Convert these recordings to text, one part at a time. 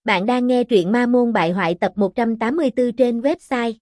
Bạn đang nghe truyện Ma Môn Bại Hoại tập 184 trên website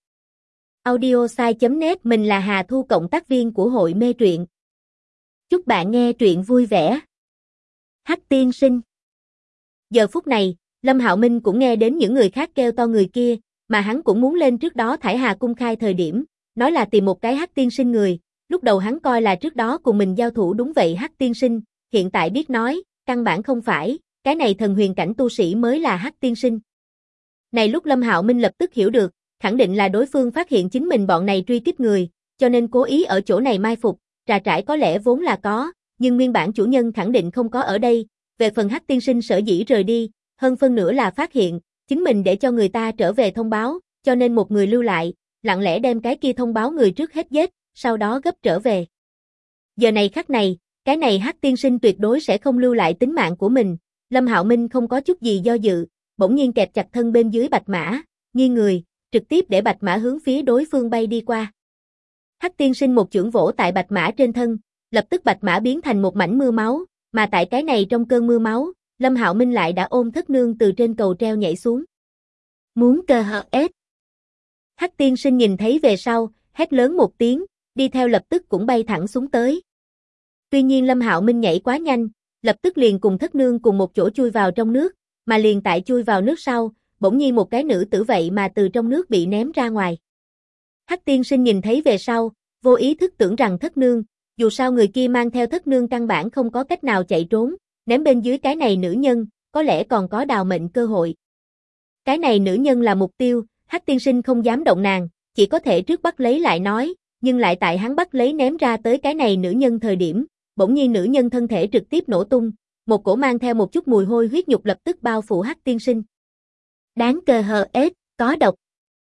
audiosai.net. Mình là Hà Thu, cộng tác viên của hội mê truyện. Chúc bạn nghe truyện vui vẻ. Hắc tiên sinh. Giờ phút này, Lâm Hạo Minh cũng nghe đến những người khác kêu to người kia, mà hắn cũng muốn lên trước đó thải Hà cung khai thời điểm, nói là tìm một cái Hắc tiên sinh người, lúc đầu hắn coi là trước đó cùng mình giao thủ đúng vậy Hắc tiên sinh, hiện tại biết nói, căn bản không phải. Cái này thần huyền cảnh tu sĩ mới là Hắc tiên sinh. Này lúc Lâm Hạo Minh lập tức hiểu được, khẳng định là đối phương phát hiện chính mình bọn này truy kích người, cho nên cố ý ở chỗ này mai phục, trà trải có lẽ vốn là có, nhưng nguyên bản chủ nhân khẳng định không có ở đây, về phần Hắc tiên sinh sở dĩ rời đi, hơn phân nửa là phát hiện, chính mình để cho người ta trở về thông báo, cho nên một người lưu lại, lặng lẽ đem cái kia thông báo người trước hết giết, sau đó gấp trở về. Giờ này khắc này, cái này Hắc tiên sinh tuyệt đối sẽ không lưu lại tính mạng của mình. Lâm Hạo Minh không có chút gì do dự, bỗng nhiên kẹp chặt thân bên dưới bạch mã, nghiêng người, trực tiếp để bạch mã hướng phía đối phương bay đi qua. Hắc tiên sinh một chưởng vỗ tại bạch mã trên thân, lập tức bạch mã biến thành một mảnh mưa máu, mà tại cái này trong cơn mưa máu, Lâm Hạo Minh lại đã ôm thất nương từ trên cầu treo nhảy xuống. Muốn cơ hợp ép. Hắc tiên sinh nhìn thấy về sau, hét lớn một tiếng, đi theo lập tức cũng bay thẳng xuống tới. Tuy nhiên Lâm Hạo Minh nhảy quá nhanh, lập tức liền cùng thất nương cùng một chỗ chui vào trong nước, mà liền tại chui vào nước sau, bỗng nhiên một cái nữ tử vậy mà từ trong nước bị ném ra ngoài. Hắc tiên sinh nhìn thấy về sau, vô ý thức tưởng rằng thất nương, dù sao người kia mang theo thất nương căn bản không có cách nào chạy trốn, ném bên dưới cái này nữ nhân, có lẽ còn có đào mệnh cơ hội. Cái này nữ nhân là mục tiêu, Hắc tiên sinh không dám động nàng, chỉ có thể trước bắt lấy lại nói, nhưng lại tại hắn bắt lấy ném ra tới cái này nữ nhân thời điểm, bỗng nhiên nữ nhân thân thể trực tiếp nổ tung, một cổ mang theo một chút mùi hôi huyết nhục lập tức bao phủ Hắc tiên sinh. Đáng cờ hờ ết, có độc.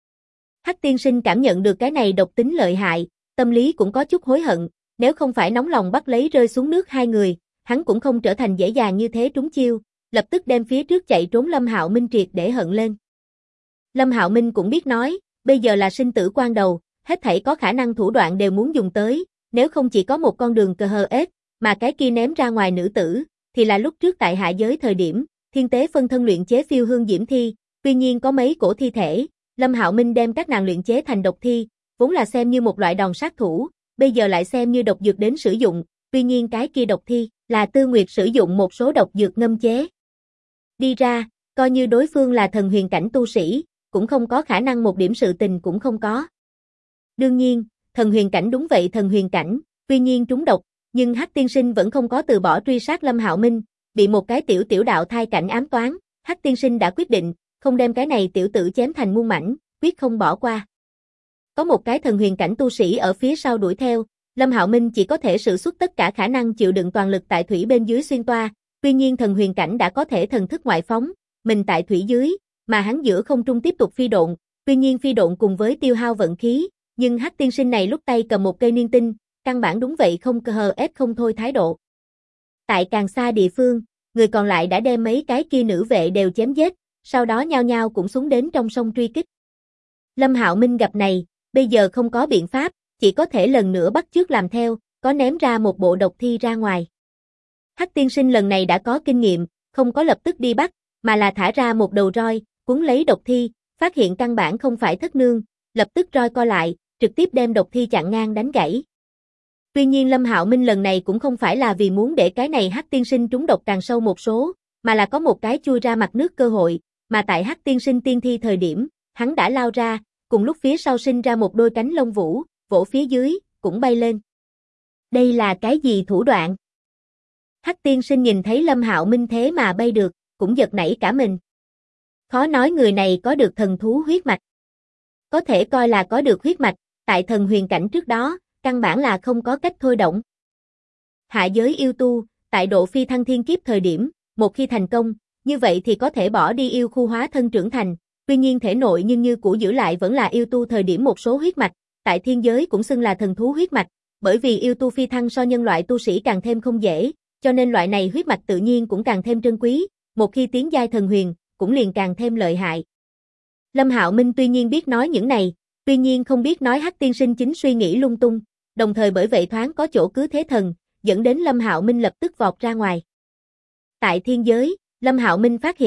Hắc tiên sinh cảm nhận được cái này độc tính lợi hại, tâm lý cũng có chút hối hận, nếu không phải nóng lòng bắt lấy rơi xuống nước hai người, hắn cũng không trở thành dễ dàng như thế trúng chiêu, lập tức đem phía trước chạy trốn Lâm Hạo Minh triệt để hận lên. Lâm Hạo Minh cũng biết nói, bây giờ là sinh tử quan đầu, hết thảy có khả năng thủ đoạn đều muốn dùng tới, nếu không chỉ có một con đường cờ hờ ết, mà cái kia ném ra ngoài nữ tử, thì là lúc trước tại hạ giới thời điểm, thiên tế phân thân luyện chế phiêu hương diễm thi, tuy nhiên có mấy cổ thi thể, Lâm Hạo Minh đem các nàng luyện chế thành độc thi, vốn là xem như một loại đòn sát thủ, bây giờ lại xem như độc dược đến sử dụng, tuy nhiên cái kia độc thi, là Tư Nguyệt sử dụng một số độc dược ngâm chế. Đi ra, coi như đối phương là thần huyền cảnh tu sĩ, cũng không có khả năng một điểm sự tình cũng không có. Đương nhiên, thần huyền cảnh đúng vậy thần huyền cảnh, tuy nhiên trúng độc, nhưng Hắc tiên sinh vẫn không có từ bỏ truy sát Lâm Hạo Minh, bị một cái tiểu đạo thai cảnh ám toán, Hắc tiên sinh đã quyết định, không đem cái này tiểu tử chém thành muôn mảnh, quyết không bỏ qua. Có một cái thần huyền cảnh tu sĩ ở phía sau đuổi theo, Lâm Hạo Minh chỉ có thể sử xuất tất cả khả năng chịu đựng toàn lực tại thủy bên dưới xuyên toa, tuy nhiên thần huyền cảnh đã có thể thần thức ngoại phóng, mình tại thủy dưới, mà hắn giữa không trung tiếp tục phi độn, tuy nhiên phi độn cùng với tiêu hao vận khí, nhưng Hắc tiên sinh này lúc tay cầm một cây niên tinh, căn bản đúng vậy không cơ hờ ép không thôi thái độ. Tại càng xa địa phương, người còn lại đã đem mấy cái kia nữ vệ đều chém giết, sau đó nhao nhao cũng xuống đến trong sông truy kích. Lâm Hạo Minh gặp này, bây giờ không có biện pháp, chỉ có thể lần nữa bắt chước làm theo, có ném ra một bộ độc thi ra ngoài. Hắc tiên sinh lần này đã có kinh nghiệm, không có lập tức đi bắt, mà là thả ra một đầu roi, cuốn lấy độc thi, phát hiện căn bản không phải thất nương, lập tức roi co lại, trực tiếp đem độc thi chặn ngang đánh gãy. Tuy nhiên Lâm Hạo Minh lần này cũng không phải là vì muốn để cái này Hắc tiên sinh trúng độc càng sâu một số, mà là có một cái chui ra mặt nước cơ hội, mà tại Hắc tiên sinh tiên thi thời điểm, hắn đã lao ra, cùng lúc phía sau sinh ra một đôi cánh lông vũ, vỗ phía dưới, cũng bay lên. Đây là cái gì thủ đoạn? Hắc tiên sinh nhìn thấy Lâm Hạo Minh thế mà bay được, cũng giật nảy cả mình. Khó nói người này có được thần thú huyết mạch. Có thể coi là có được huyết mạch, tại thần huyền cảnh trước đó, căn bản là không có cách thôi động. Hạ giới yêu tu, tại độ phi thăng thiên kiếp thời điểm, một khi thành công, như vậy thì có thể bỏ đi yêu khu hóa thân trưởng thành, tuy nhiên thể nội nhưng như cũ giữ lại vẫn là yêu tu thời điểm một số huyết mạch, tại thiên giới cũng xưng là thần thú huyết mạch, bởi vì yêu tu phi thăng so nhân loại tu sĩ càng thêm không dễ, cho nên loại này huyết mạch tự nhiên cũng càng thêm trân quý, một khi tiến giai thần huyền, cũng liền càng thêm lợi hại. Lâm Hạo Minh tuy nhiên biết nói những này, tuy nhiên không biết nói Hắc tiên sinh chính suy nghĩ lung tung, đồng thời bởi vậy thoáng có chỗ cứ thế thần, dẫn đến Lâm Hạo Minh lập tức vọt ra ngoài. Tại thiên giới, Lâm Hạo Minh phát hiện,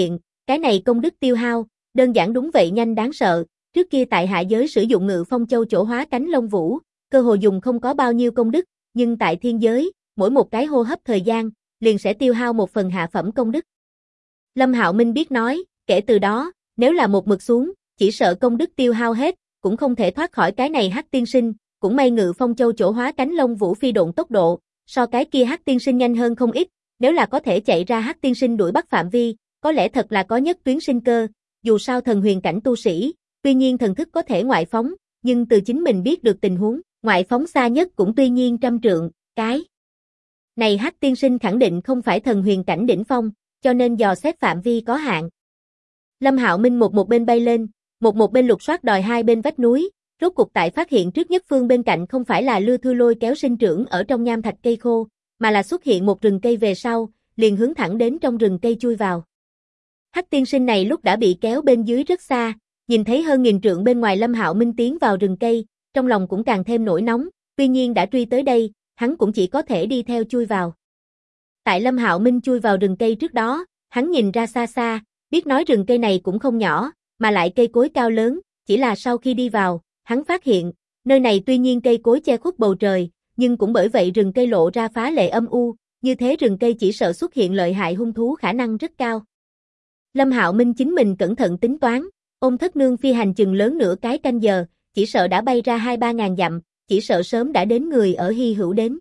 Cái này công đức tiêu hao, đơn giản đúng vậy nhanh đáng sợ, trước kia tại hạ giới sử dụng Ngự Phong Châu chỗ hóa cánh Long Vũ, cơ hồ dùng không có bao nhiêu công đức, nhưng tại thiên giới, mỗi một cái hô hấp thời gian, liền sẽ tiêu hao một phần hạ phẩm công đức. Lâm Hạo Minh biết nói, kể từ đó, nếu là một mực xuống, chỉ sợ công đức tiêu hao hết, cũng không thể thoát khỏi cái này Hắc tiên sinh, cũng may Ngự Phong Châu chỗ hóa cánh Long Vũ phi độn tốc độ, so cái kia Hắc tiên sinh nhanh hơn không ít, nếu là có thể chạy ra Hắc tiên sinh đuổi bắt phạm vi, có lẽ thật là có nhất tuyến sinh cơ, dù sao thần huyền cảnh tu sĩ, tuy nhiên thần thức có thể ngoại phóng, nhưng từ chính mình biết được tình huống, ngoại phóng xa nhất cũng tuy nhiên 100 trượng, cái này Hắc tiên sinh khẳng định không phải thần huyền cảnh đỉnh phong, cho nên dò xét phạm vi có hạn. Lâm Hạo Minh một bên bay lên, một bên lục soát đòi hai bên vách núi, rốt cục tại phát hiện trước nhất phương bên cạnh không phải là Lư Thư Lôi kéo sinh trưởng ở trong nham thạch cây khô, mà là xuất hiện một rừng cây về sau, liền hướng thẳng đến trong rừng cây chui vào. Hắc tiên sinh này lúc đã bị kéo bên dưới rất xa, nhìn thấy hơn 1000 trượng bên ngoài Lâm Hạo Minh tiến vào rừng cây, trong lòng cũng càng thêm nổi nóng, tuy nhiên đã truy tới đây, hắn cũng chỉ có thể đi theo chui vào. Tại Lâm Hạo Minh chui vào rừng cây trước đó, hắn nhìn ra xa xa, biết nói rừng cây này cũng không nhỏ, mà lại cây cối cao lớn, chỉ là sau khi đi vào, hắn phát hiện, nơi này tuy nhiên cây cối che khuất bầu trời, nhưng cũng bởi vậy rừng cây lộ ra phá lệ âm u, như thế rừng cây chỉ sợ xuất hiện lợi hại hung thú khả năng rất cao. Lâm Hạo Minh chính mình cẩn thận tính toán, ôm Thất Nương phi hành chừng lớn nửa cái canh giờ, chỉ sợ đã bay ra 2-3 ngàn dặm, chỉ sợ sớm đã đến người ở hy hữu đến.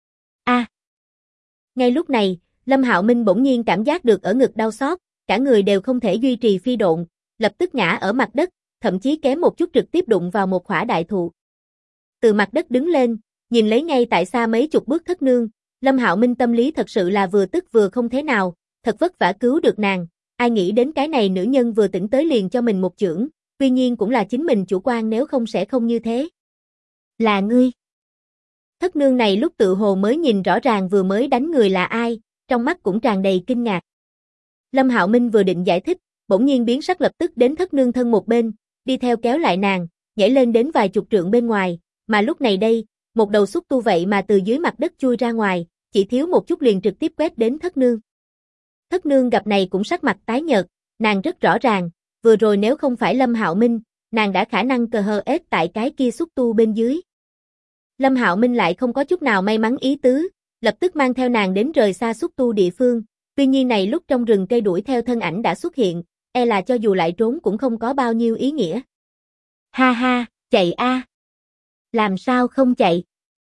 Ngay lúc này, Lâm Hạo Minh bỗng nhiên cảm giác được ở ngực đau xót, cả người đều không thể duy trì phi độn, lập tức ngã ở mặt đất, thậm chí kém một chút trực tiếp đụng vào một khỏa đại thụ. Từ mặt đất đứng lên, nhìn lấy ngay tại xa mấy chục bước Thất Nương, Lâm Hạo Minh tâm lý thật sự là vừa tức vừa không thế nào, thật vất vả cứu được nàng, ai nghĩ đến cái này nữ nhân vừa tỉnh tới liền cho mình một chưởng, tuy nhiên cũng là chính mình chủ quan nếu không sẽ không như thế. Là ngươi. Thất Nương này lúc tự hồ mới nhìn rõ ràng vừa mới đánh người là ai, trong mắt cũng tràn đầy kinh ngạc. Lâm Hạo Minh vừa định giải thích, bỗng nhiên biến sắc lập tức đến Thất Nương thân một bên, đi theo kéo lại nàng, nhảy lên đến vài chục trượng bên ngoài, mà lúc này đây, một đầu xúc tu vậy mà từ dưới mặt đất chui ra ngoài, chỉ thiếu một chút liền trực tiếp quét đến Thất Nương. Thất Nương gặp này cũng sắc mặt tái nhợt, nàng rất rõ ràng, vừa rồi nếu không phải Lâm Hạo Minh, nàng đã khả năng cờ hờ ết tại cái kia xúc tu bên dưới. Lâm Hạo Minh lại không có chút nào may mắn ý tứ, lập tức mang theo nàng đến rời xa xúc tu địa phương, tuy nhiên này lúc trong rừng cây đuổi theo thân ảnh đã xuất hiện, e là cho dù lại trốn cũng không có bao nhiêu ý nghĩa. Ha ha, chạy a. Làm sao không chạy?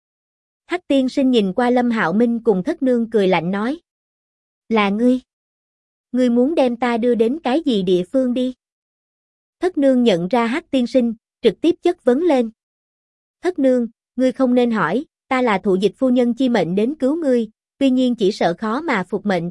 Hắc tiên sinh nhìn qua Lâm Hạo Minh cùng Thất Nương cười lạnh nói. Là ngươi. Ngươi muốn đem ta đưa đến cái gì địa phương đi? Thất Nương nhận ra Hắc tiên sinh, trực tiếp chất vấn lên. Thất Nương, ngươi không nên hỏi, ta là thụ dịch phu nhân chi mệnh đến cứu ngươi, tuy nhiên chỉ sợ khó mà phục mệnh.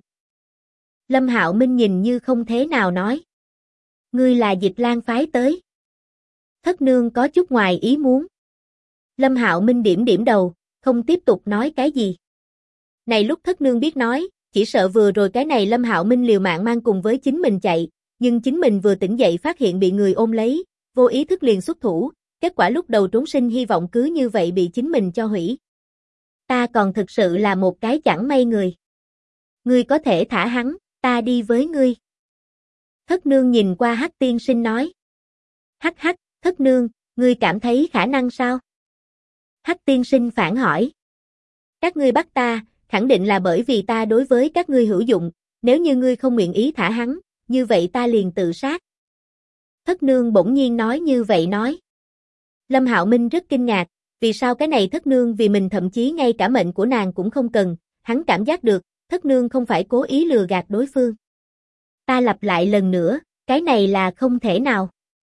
Lâm Hạo Minh nhìn như không thế nào nói. Ngươi là Dịch Lang phái tới. Thất Nương có chút ngoài ý muốn. Lâm Hạo Minh điểm đầu, không tiếp tục nói cái gì. Này lúc Thất Nương biết nói, chỉ sợ vừa rồi cái này Lâm Hạo Minh liều mạng mang cùng với chính mình chạy, nhưng chính mình vừa tỉnh dậy phát hiện bị người ôm lấy, vô ý thức liền xuất thủ, kết quả lúc đầu trốn sinh hy vọng cứ như vậy bị chính mình cho hủy. Ta còn thực sự là một cái chẳng may người. Ngươi có thể thả hắn, ta đi với ngươi. Thất Nương nhìn qua Hắc tiên sinh nói. Hắc hắc, Thất Nương, ngươi cảm thấy khả năng sao? Hắc tiên sinh phản hỏi. Các ngươi bắt ta, khẳng định là bởi vì ta đối với các ngươi hữu dụng, nếu như ngươi không nguyện ý thả hắn, như vậy ta liền tự sát. Thất Nương bỗng nhiên nói như vậy nói. Lâm Hạo Minh rất kinh ngạc, vì sao cái này Thất Nương vì mình thậm chí ngay cả mệnh của nàng cũng không cần, hắn cảm giác được, Thất Nương không phải cố ý lừa gạt đối phương. Ta lặp lại lần nữa, cái này là không thể nào.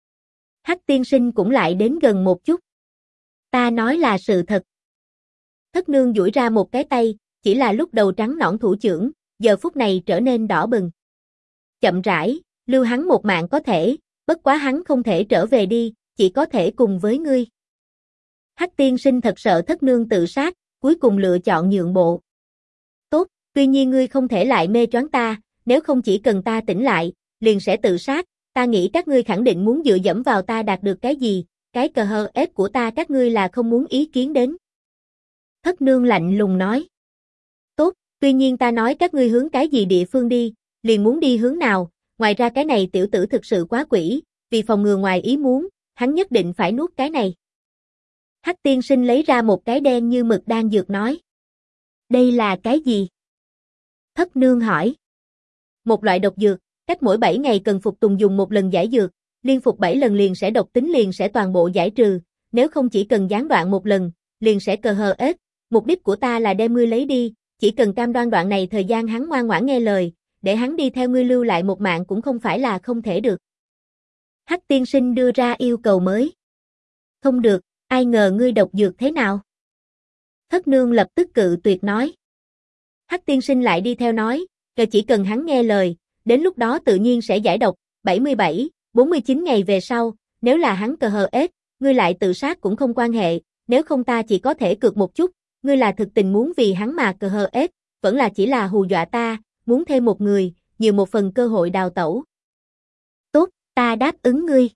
Hắc tiên sinh cũng lại đến gần một chút. Ta nói là sự thật. Thất Nương duỗi ra một cái tay, chỉ là lúc đầu trắng nõn thủ chưởng, giờ phút này trở nên đỏ bừng. Chậm rãi, lưu hắn một mạng có thể, bất quá hắn không thể trở về đi, chỉ có thể cùng với ngươi. Hắc tiên sinh thật sợ Thất Nương tự sát, cuối cùng lựa chọn nhượng bộ. Tốt, tuy nhiên ngươi không thể lại mê choáng ta, nếu không chỉ cần ta tỉnh lại, liền sẽ tự sát, ta nghĩ các ngươi khẳng định muốn dựa dẫm vào ta đạt được cái gì, cái cờ hờ ép của ta các ngươi là không muốn ý kiến đến. Thất Nương lạnh lùng nói. Tốt, tuy nhiên ta nói các ngươi hướng cái gì địa phương đi, liền muốn đi hướng nào, ngoài ra cái này tiểu tử thực sự quá quỷ, vì phòng ngừa ngoài ý muốn, hắn nhất định phải nuốt cái này. Hắc tiên sinh lấy ra một cái đen như mực đan dược nói. Đây là cái gì? Thất nương hỏi. Một loại độc dược, cách mỗi 7 ngày cần phục tùng dùng một lần giải dược, liên phục 7 lần liền sẽ độc tính liền sẽ toàn bộ giải trừ, nếu không chỉ cần gián đoạn một lần, liền sẽ cờ hờ ết. Mục đích của ta là đem ngươi lấy đi, chỉ cần cam đoan đoạn này thời gian hắn ngoan ngoãn nghe lời, để hắn đi theo ngươi lưu lại một mạng cũng không phải là không thể được. Hắc tiên sinh đưa ra yêu cầu mới. Không được, ai ngờ ngươi độc dược thế nào? Thất nương lập tức cự tuyệt nói. Hắc tiên sinh lại đi theo nói, chỉ cần hắn nghe lời, đến lúc đó tự nhiên sẽ giải độc, 77, 49 ngày về sau, nếu là hắn cờ hờ ết, ngươi lại tự sát cũng không quan hệ, nếu không ta chỉ có thể cược một chút, ngươi là thực tình muốn vì hắn mà cờ hờ ết, vẫn là chỉ là hù dọa ta, muốn thêm một người, nhiều một phần cơ hội đào tẩu. Tốt, ta đáp ứng ngươi.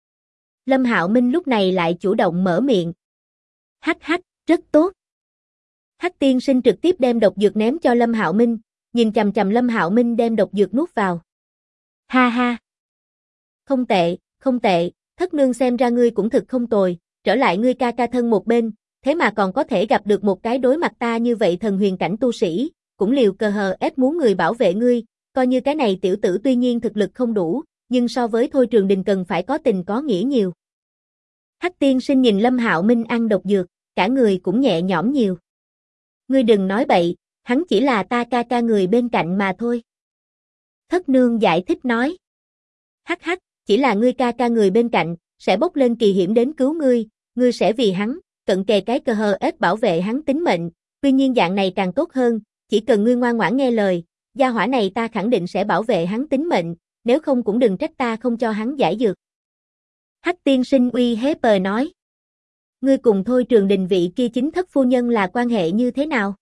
Lâm Hạo Minh lúc này lại chủ động mở miệng. Hắc hắc, rất tốt. Hắc tiên sinh trực tiếp đem độc dược ném cho Lâm Hạo Minh, nhìn chằm chằm Lâm Hạo Minh đem độc dược nuốt vào. Ha ha. Không tệ, không tệ, thất nương xem ra ngươi cũng thực không tồi, trở lại ngươi ca ca thân một bên, thế mà còn có thể gặp được một cái đối mặt ta như vậy thần huyền cảnh tu sĩ, cũng liều cờ hờ ép muốn người bảo vệ ngươi, coi như cái này tiểu tử tuy nhiên thực lực không đủ, nhưng so với Thôi Trường Đình cần phải có tình có nghĩa nhiều. Hắc tiên sinh nhìn Lâm Hạo Minh ăn độc dược, cả người cũng nhẹ nhõm nhiều. Ngươi đừng nói bậy, hắn chỉ là ta ca ca người bên cạnh mà thôi. Thất nương giải thích nói. Hắc hắc, chỉ là ngươi ca ca người bên cạnh, sẽ bốc lên kỳ hiểm đến cứu ngươi sẽ vì hắn, cận kề cái cờ hờ ết bảo vệ hắn tính mệnh, tuy nhiên dạng này càng tốt hơn, chỉ cần ngươi ngoan ngoãn nghe lời, gia hỏa này ta khẳng định sẽ bảo vệ hắn tính mệnh, nếu không cũng đừng trách ta không cho hắn giải dược. Hắc tiên sinh uy hiếp nói. Ngươi cùng Thôi Trường Đình vị kia chính thất phu nhân là quan hệ như thế nào?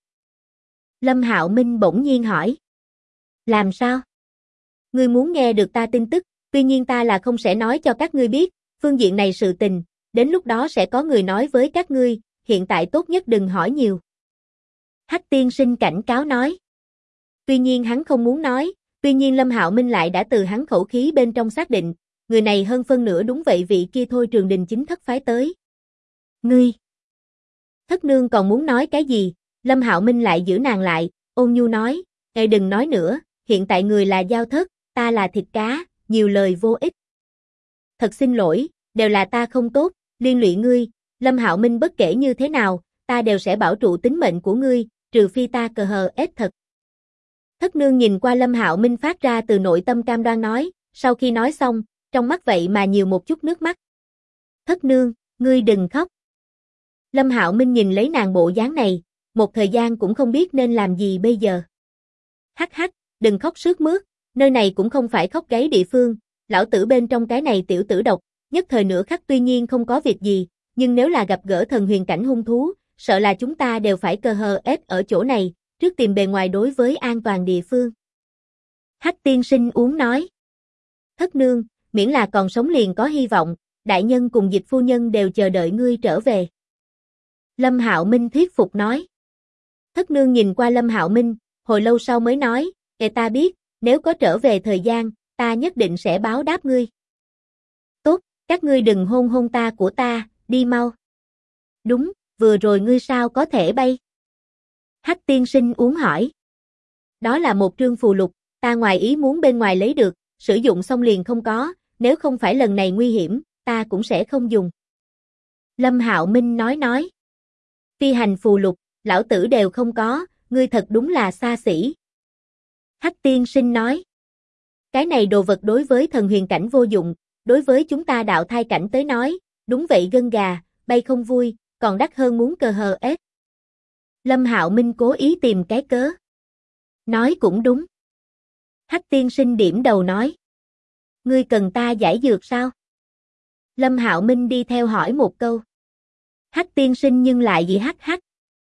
Lâm Hạo Minh bỗng nhiên hỏi. Làm sao? Ngươi muốn nghe được ta tin tức, tuy nhiên ta là không sẽ nói cho các ngươi biết, phương diện này sự tình, đến lúc đó sẽ có người nói với các ngươi, hiện tại tốt nhất đừng hỏi nhiều. Hắc tiên sinh cảnh cáo nói. Tuy nhiên hắn không muốn nói, tuy nhiên Lâm Hạo Minh lại đã từ hắn khẩu khí bên trong xác định, người này hơn phân nửa đúng vậy vị kia Thôi Trường Đình chính thất phái tới. Ngươi! Thất nương còn muốn nói cái gì, Lâm Hạo Minh lại giữ nàng lại, ôn nhu nói, ngài đừng nói nữa, hiện tại người là Giao Thất, ta là thịt cá, nhiều lời vô ích. Thật xin lỗi, đều là ta không tốt, liên lụy ngươi, Lâm Hạo Minh bất kể như thế nào, ta đều sẽ bảo trụ tính mệnh của ngươi, trừ phi ta cờ hờ ết thật. Thất nương nhìn qua Lâm Hạo Minh phát ra từ nội tâm cam đoan nói, sau khi nói xong, trong mắt vậy mà nhiều một chút nước mắt. Thất nương, ngươi đừng khóc. Lâm Hạo Minh nhìn lấy nàng bộ dáng này, một thời gian cũng không biết nên làm gì bây giờ. Hắc hắc, đừng khóc sướt mướt, nơi này cũng không phải khóc gáy địa phương, lão tử bên trong cái này tiểu tử độc, nhất thời nửa khắc tuy nhiên không có việc gì, nhưng nếu là gặp gỡ thần huyền cảnh hung thú, sợ là chúng ta đều phải cờ hờ ép ở chỗ này, trước tìm bề ngoài đối với an toàn địa phương. Hắc tiên sinh uống nói. Thất nương, miễn là còn sống liền có hy vọng, đại nhân cùng dịch phu nhân đều chờ đợi ngươi trở về. Lâm Hạo Minh thuyết phục nói. Thất nương nhìn qua Lâm Hạo Minh, hồi lâu sau mới nói, ta biết, nếu có trở về thời gian, ta nhất định sẽ báo đáp ngươi. Tốt, các ngươi đừng hôn hôn ta của ta, đi mau. Đúng, vừa rồi ngươi sao có thể bay? Hắc tiên sinh uống hỏi. Đó là một trương phù lục, ta ngoài ý muốn bên ngoài lấy được, sử dụng xong liền không có, nếu không phải lần này nguy hiểm, ta cũng sẽ không dùng. Lâm Hạo Minh nói. Phi hành phù lục, lão tử đều không có, ngươi thật đúng là xa xỉ. Hắc tiên sinh nói. Cái này đồ vật đối với thần huyền cảnh vô dụng, đối với chúng ta đạo thai cảnh tới nói, đúng vậy gân gà, bay không vui, còn đắt hơn muốn cờ hờ ết. Lâm Hạo Minh cố ý tìm cái cớ. Nói cũng đúng. Hắc tiên sinh điểm đầu nói. Ngươi cần ta giải dược sao? Lâm Hạo Minh đi theo hỏi một câu. Hắc tiên sinh nhưng lại gì hắc hắc.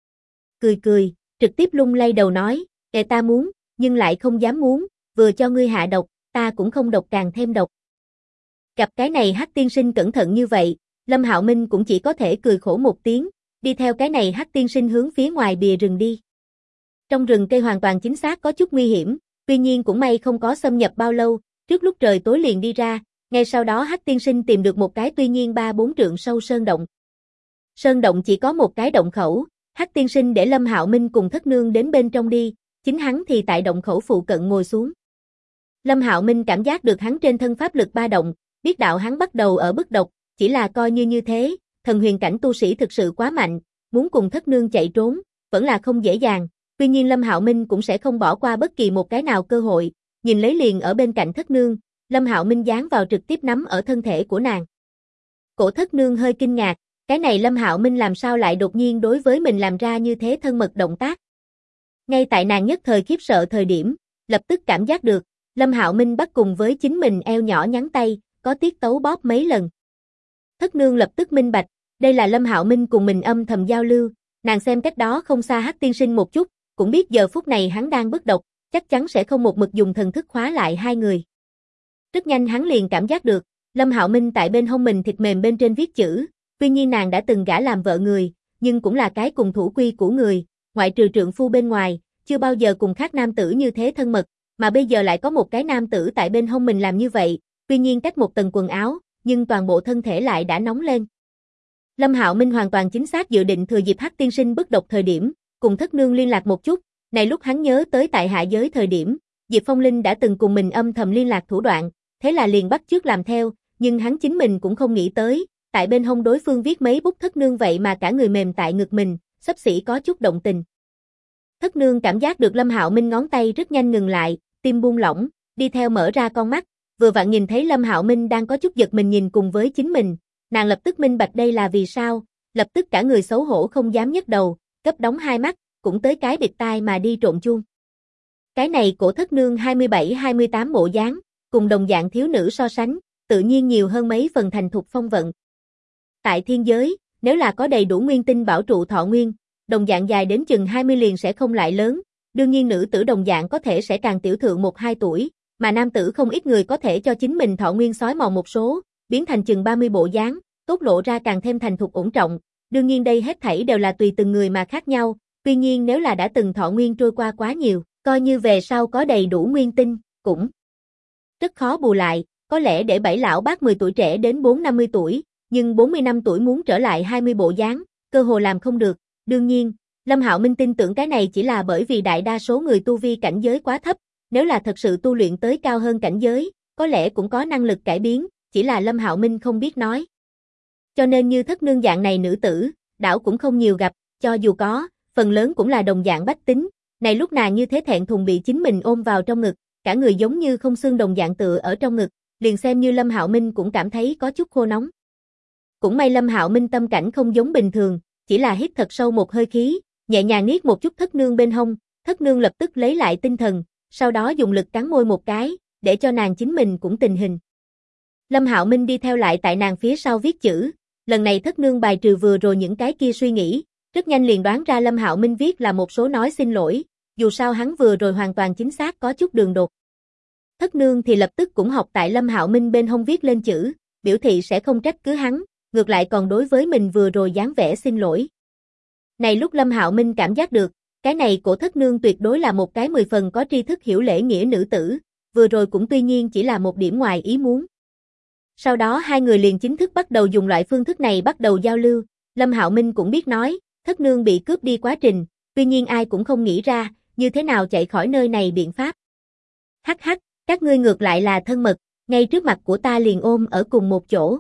Cười, trực tiếp lung lay đầu nói, ta muốn, nhưng lại không dám muốn, vừa cho ngươi hạ độc, ta cũng không độc càng thêm độc. Gặp cái này Hắc tiên sinh cẩn thận như vậy, Lâm Hạo Minh cũng chỉ có thể cười khổ một tiếng, đi theo cái này Hắc tiên sinh hướng phía ngoài bìa rừng đi. Trong rừng cây hoàn toàn chính xác có chút nguy hiểm, tuy nhiên cũng may không có xâm nhập bao lâu, trước lúc trời tối liền đi ra, ngay sau đó Hắc tiên sinh tìm được một cái tuy nhiên 3-4 trượng sâu sơn động. Sơn động chỉ có một cái động khẩu, Hắc tiên sinh để Lâm Hạo Minh cùng Thất Nương đến bên trong đi, chính hắn thì tại động khẩu phụ cận ngồi xuống. Lâm Hạo Minh cảm giác được hắn trên thân pháp lực ba động, biết đạo hắn bắt đầu ở bức độc, chỉ là coi như thế, thần huyền cảnh tu sĩ thực sự quá mạnh, muốn cùng Thất Nương chạy trốn, vẫn là không dễ dàng, tuy nhiên Lâm Hạo Minh cũng sẽ không bỏ qua bất kỳ một cái nào cơ hội, nhìn lấy liền ở bên cạnh Thất Nương, Lâm Hạo Minh dán vào trực tiếp nắm ở thân thể của nàng. Cổ Thất Nương hơi kinh ngạc, cái này Lâm Hạo Minh làm sao lại đột nhiên đối với mình làm ra như thế thân mật động tác. Ngay tại nàng nhất thời khiếp sợ thời điểm, lập tức cảm giác được, Lâm Hạo Minh bắt cùng với chính mình eo nhỏ nhắn tay, có tiết tấu bóp mấy lần. Thất Nương lập tức minh bạch, đây là Lâm Hạo Minh cùng mình âm thầm giao lưu, nàng xem cách đó không xa Hắc tiên sinh một chút, cũng biết giờ phút này hắn đang bức độc, chắc chắn sẽ không một mực dùng thần thức khóa lại hai người. Rất nhanh hắn liền cảm giác được, Lâm Hạo Minh tại bên hông mình thịt mềm bên trên viết chữ, tuy nhiên nàng đã từng gả làm vợ người, nhưng cũng là cái cùng thủ quy của người, ngoại trừ trượng phu bên ngoài, chưa bao giờ cùng khác nam tử như thế thân mật, mà bây giờ lại có một cái nam tử tại bên hông mình làm như vậy, tuy nhiên cách một tầng quần áo, nhưng toàn bộ thân thể lại đã nóng lên. Lâm Hạo Minh hoàn toàn chính xác dự định thừa dịp Hắc tiên sinh bức độc thời điểm, cùng Thất Nương liên lạc một chút, này lúc hắn nhớ tới tại hạ giới thời điểm, Diệp Phong Linh đã từng cùng mình âm thầm liên lạc thủ đoạn, thế là liền bắt chước làm theo, nhưng hắn chính mình cũng không nghĩ tới, tại bên hông đối phương viết mấy bút Thất Nương vậy mà cả người mềm tại ngực mình, xấp xỉ có chút động tình. Thất Nương cảm giác được Lâm Hạo Minh ngón tay rất nhanh ngừng lại, tim buông lỏng, đi theo mở ra con mắt, vừa vặn nhìn thấy Lâm Hạo Minh đang có chút giật mình nhìn cùng với chính mình, nàng lập tức minh bạch đây là vì sao, lập tức cả người xấu hổ không dám nhấc đầu, cấp đóng hai mắt, cũng tới cái bịt tai mà đi trộn chuông. Cái này Cổ Thất Nương 27-28 bộ dáng, cùng đồng dạng thiếu nữ so sánh, tự nhiên nhiều hơn mấy phần thành thục phong vận. Tại thiên giới, nếu là có đầy đủ nguyên tinh bảo trụ thọ nguyên, đồng dạng dài đến chừng 20 liền sẽ không lại lớn, đương nhiên nữ tử đồng dạng có thể sẽ càng tiểu thượng 1-2 tuổi, mà nam tử không ít người có thể cho chính mình thọ nguyên xói mòn một số, biến thành chừng 30 bộ dáng, tốt lộ ra càng thêm thành thục ổn trọng, đương nhiên đây hết thảy đều là tùy từng người mà khác nhau, tuy nhiên nếu là đã từng thọ nguyên trôi qua quá nhiều, coi như về sau có đầy đủ nguyên tinh, cũng rất khó bù lại, có lẽ để bảy lão bác 10 tuổi trẻ đến 4-50 tuổi, nhưng 40 năm tuổi muốn trở lại 20 bộ dáng, cơ hồ làm không được, đương nhiên, Lâm Hạo Minh tin tưởng cái này chỉ là bởi vì đại đa số người tu vi cảnh giới quá thấp, nếu là thật sự tu luyện tới cao hơn cảnh giới, có lẽ cũng có năng lực cải biến, chỉ là Lâm Hạo Minh không biết nói. Cho nên như Thất Nương dạng này nữ tử, đảo cũng không nhiều gặp, cho dù có, phần lớn cũng là đồng dạng bách tính, này lúc nàng như thế thẹn thùng bị chính mình ôm vào trong ngực, cả người giống như không xương đồng dạng tựa ở trong ngực, liền xem như Lâm Hạo Minh cũng cảm thấy có chút khô nóng. Cũng may Lâm Hạo Minh tâm cảnh không giống bình thường, chỉ là hít thật sâu một hơi khí, nhẹ nhàng niết một chút Thất Nương bên hông, Thất Nương lập tức lấy lại tinh thần, sau đó dùng lực cắn môi một cái, để cho nàng chính mình cũng tình hình. Lâm Hạo Minh đi theo lại tại nàng phía sau viết chữ, lần này Thất Nương bài trừ vừa rồi những cái kia suy nghĩ, rất nhanh liền đoán ra Lâm Hạo Minh viết là một số nói xin lỗi, dù sao hắn vừa rồi hoàn toàn chính xác có chút đường đột. Thất Nương thì lập tức cũng học tại Lâm Hạo Minh bên hông viết lên chữ, biểu thị sẽ không trách cứ hắn, ngược lại còn đối với mình vừa rồi dáng vẻ xin lỗi. Này lúc Lâm Hạo Minh cảm giác được, cái này Cổ Thất Nương tuyệt đối là một cái 10 phần có tri thức hiểu lễ nghĩa nữ tử, vừa rồi cũng tuy nhiên chỉ là một điểm ngoài ý muốn. Sau đó hai người liền chính thức bắt đầu dùng loại phương thức này bắt đầu giao lưu, Lâm Hạo Minh cũng biết nói, Thất Nương bị cướp đi quá trình, tuy nhiên ai cũng không nghĩ ra, như thế nào chạy khỏi nơi này biện pháp. Hắc hắc, các ngươi ngược lại là thân mật, ngay trước mặt của ta liền ôm ở cùng một chỗ.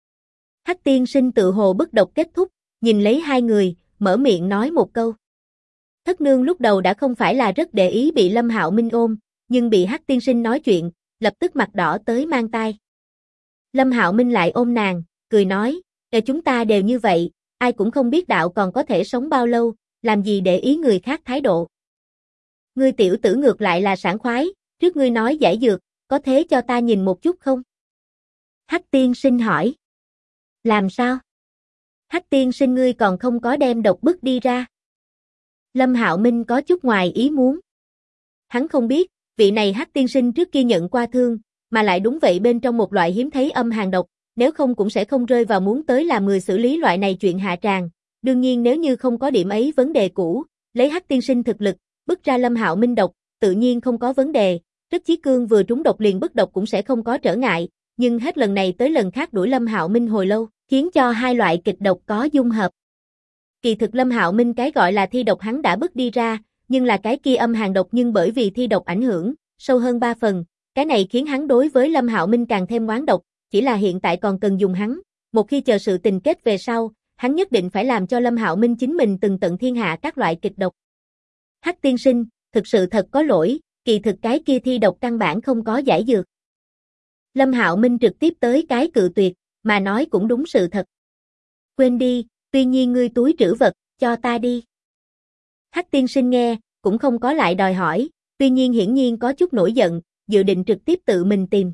Hắc tiên sinh tự hồ bức độc kết thúc, nhìn lấy hai người, mở miệng nói một câu. Thất Nương lúc đầu đã không phải là rất để ý bị Lâm Hạo Minh ôm, nhưng bị Hắc tiên sinh nói chuyện, lập tức mặt đỏ tới mang tai. Lâm Hạo Minh lại ôm nàng, cười nói, chúng ta đều như vậy, ai cũng không biết đạo còn có thể sống bao lâu, làm gì để ý người khác thái độ. Ngươi tiểu tử ngược lại là sảng khoái, trước ngươi nói giải dược, có thế cho ta nhìn một chút không? Hắc tiên sinh hỏi. Làm sao? Hắc tiên sinh ngươi còn không có đem độc bức đi ra. Lâm Hạo Minh có chút ngoài ý muốn. Hắn không biết, vị này Hắc tiên sinh trước kia nhận qua thương, mà lại đúng vậy bên trong một loại hiếm thấy âm hàn độc, nếu không cũng sẽ không rơi vào muốn tới làm người xử lý loại này chuyện hạ tràng. Đương nhiên nếu như không có điểm ấy vấn đề cũ, lấy Hắc tiên sinh thực lực, bức ra Lâm Hạo Minh độc, tự nhiên không có vấn đề, Rất chí cương vừa trúng độc liền bức độc cũng sẽ không có trở ngại, nhưng hết lần này tới lần khác đuổi Lâm Hạo Minh hồi lâu, khiến cho hai loại kịch độc có dung hợp. Kỳ thực Lâm Hạo Minh cái gọi là thi độc hắn đã bức đi ra, nhưng là cái kia âm hàn độc nhưng bởi vì thi độc ảnh hưởng, sâu hơn 3 phần, cái này khiến hắn đối với Lâm Hạo Minh càng thêm oán độc, chỉ là hiện tại còn cần dùng hắn, một khi chờ sự tình kết về sau, hắn nhất định phải làm cho Lâm Hạo Minh chính mình từng tận thiên hạ các loại kịch độc. Hắc tiên sinh, thực sự thật có lỗi, kỳ thực cái kia thi độc căn bản không có giải dược. Lâm Hạo Minh trực tiếp tới cái cự tuyệt, mà nói cũng đúng sự thật. Quên đi, tuy nhiên ngươi túi trữ vật, cho ta đi. Hắc tiên sinh nghe, cũng không có lại đòi hỏi, tuy nhiên hiển nhiên có chút nổi giận, dự định trực tiếp tự mình tìm.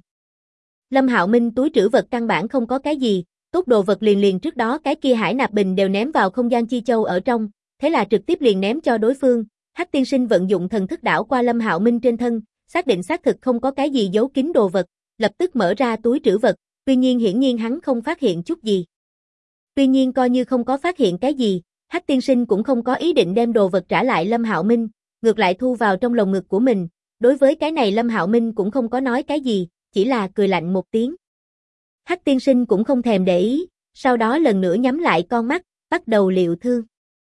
Lâm Hạo Minh túi trữ vật căn bản không có cái gì, tốt đồ vật liền trước đó cái kia hải nạp bình đều ném vào không gian chi châu ở trong, thế là trực tiếp liền ném cho đối phương. Hắc tiên sinh vận dụng thần thức đảo qua Lâm Hạo Minh trên thân, xác định xác thực không có cái gì giấu kín đồ vật, lập tức mở ra túi trữ vật, tuy nhiên hiển nhiên hắn không phát hiện chút gì. Tuy nhiên coi như không có phát hiện cái gì, Hắc tiên sinh cũng không có ý định đem đồ vật trả lại Lâm Hạo Minh, ngược lại thu vào trong lồng ngực của mình. Đối với cái này Lâm Hạo Minh cũng không có nói cái gì, chỉ là cười lạnh một tiếng. Hắc tiên sinh cũng không thèm để ý, sau đó lần nữa nhắm lại con mắt, bắt đầu liệu thương.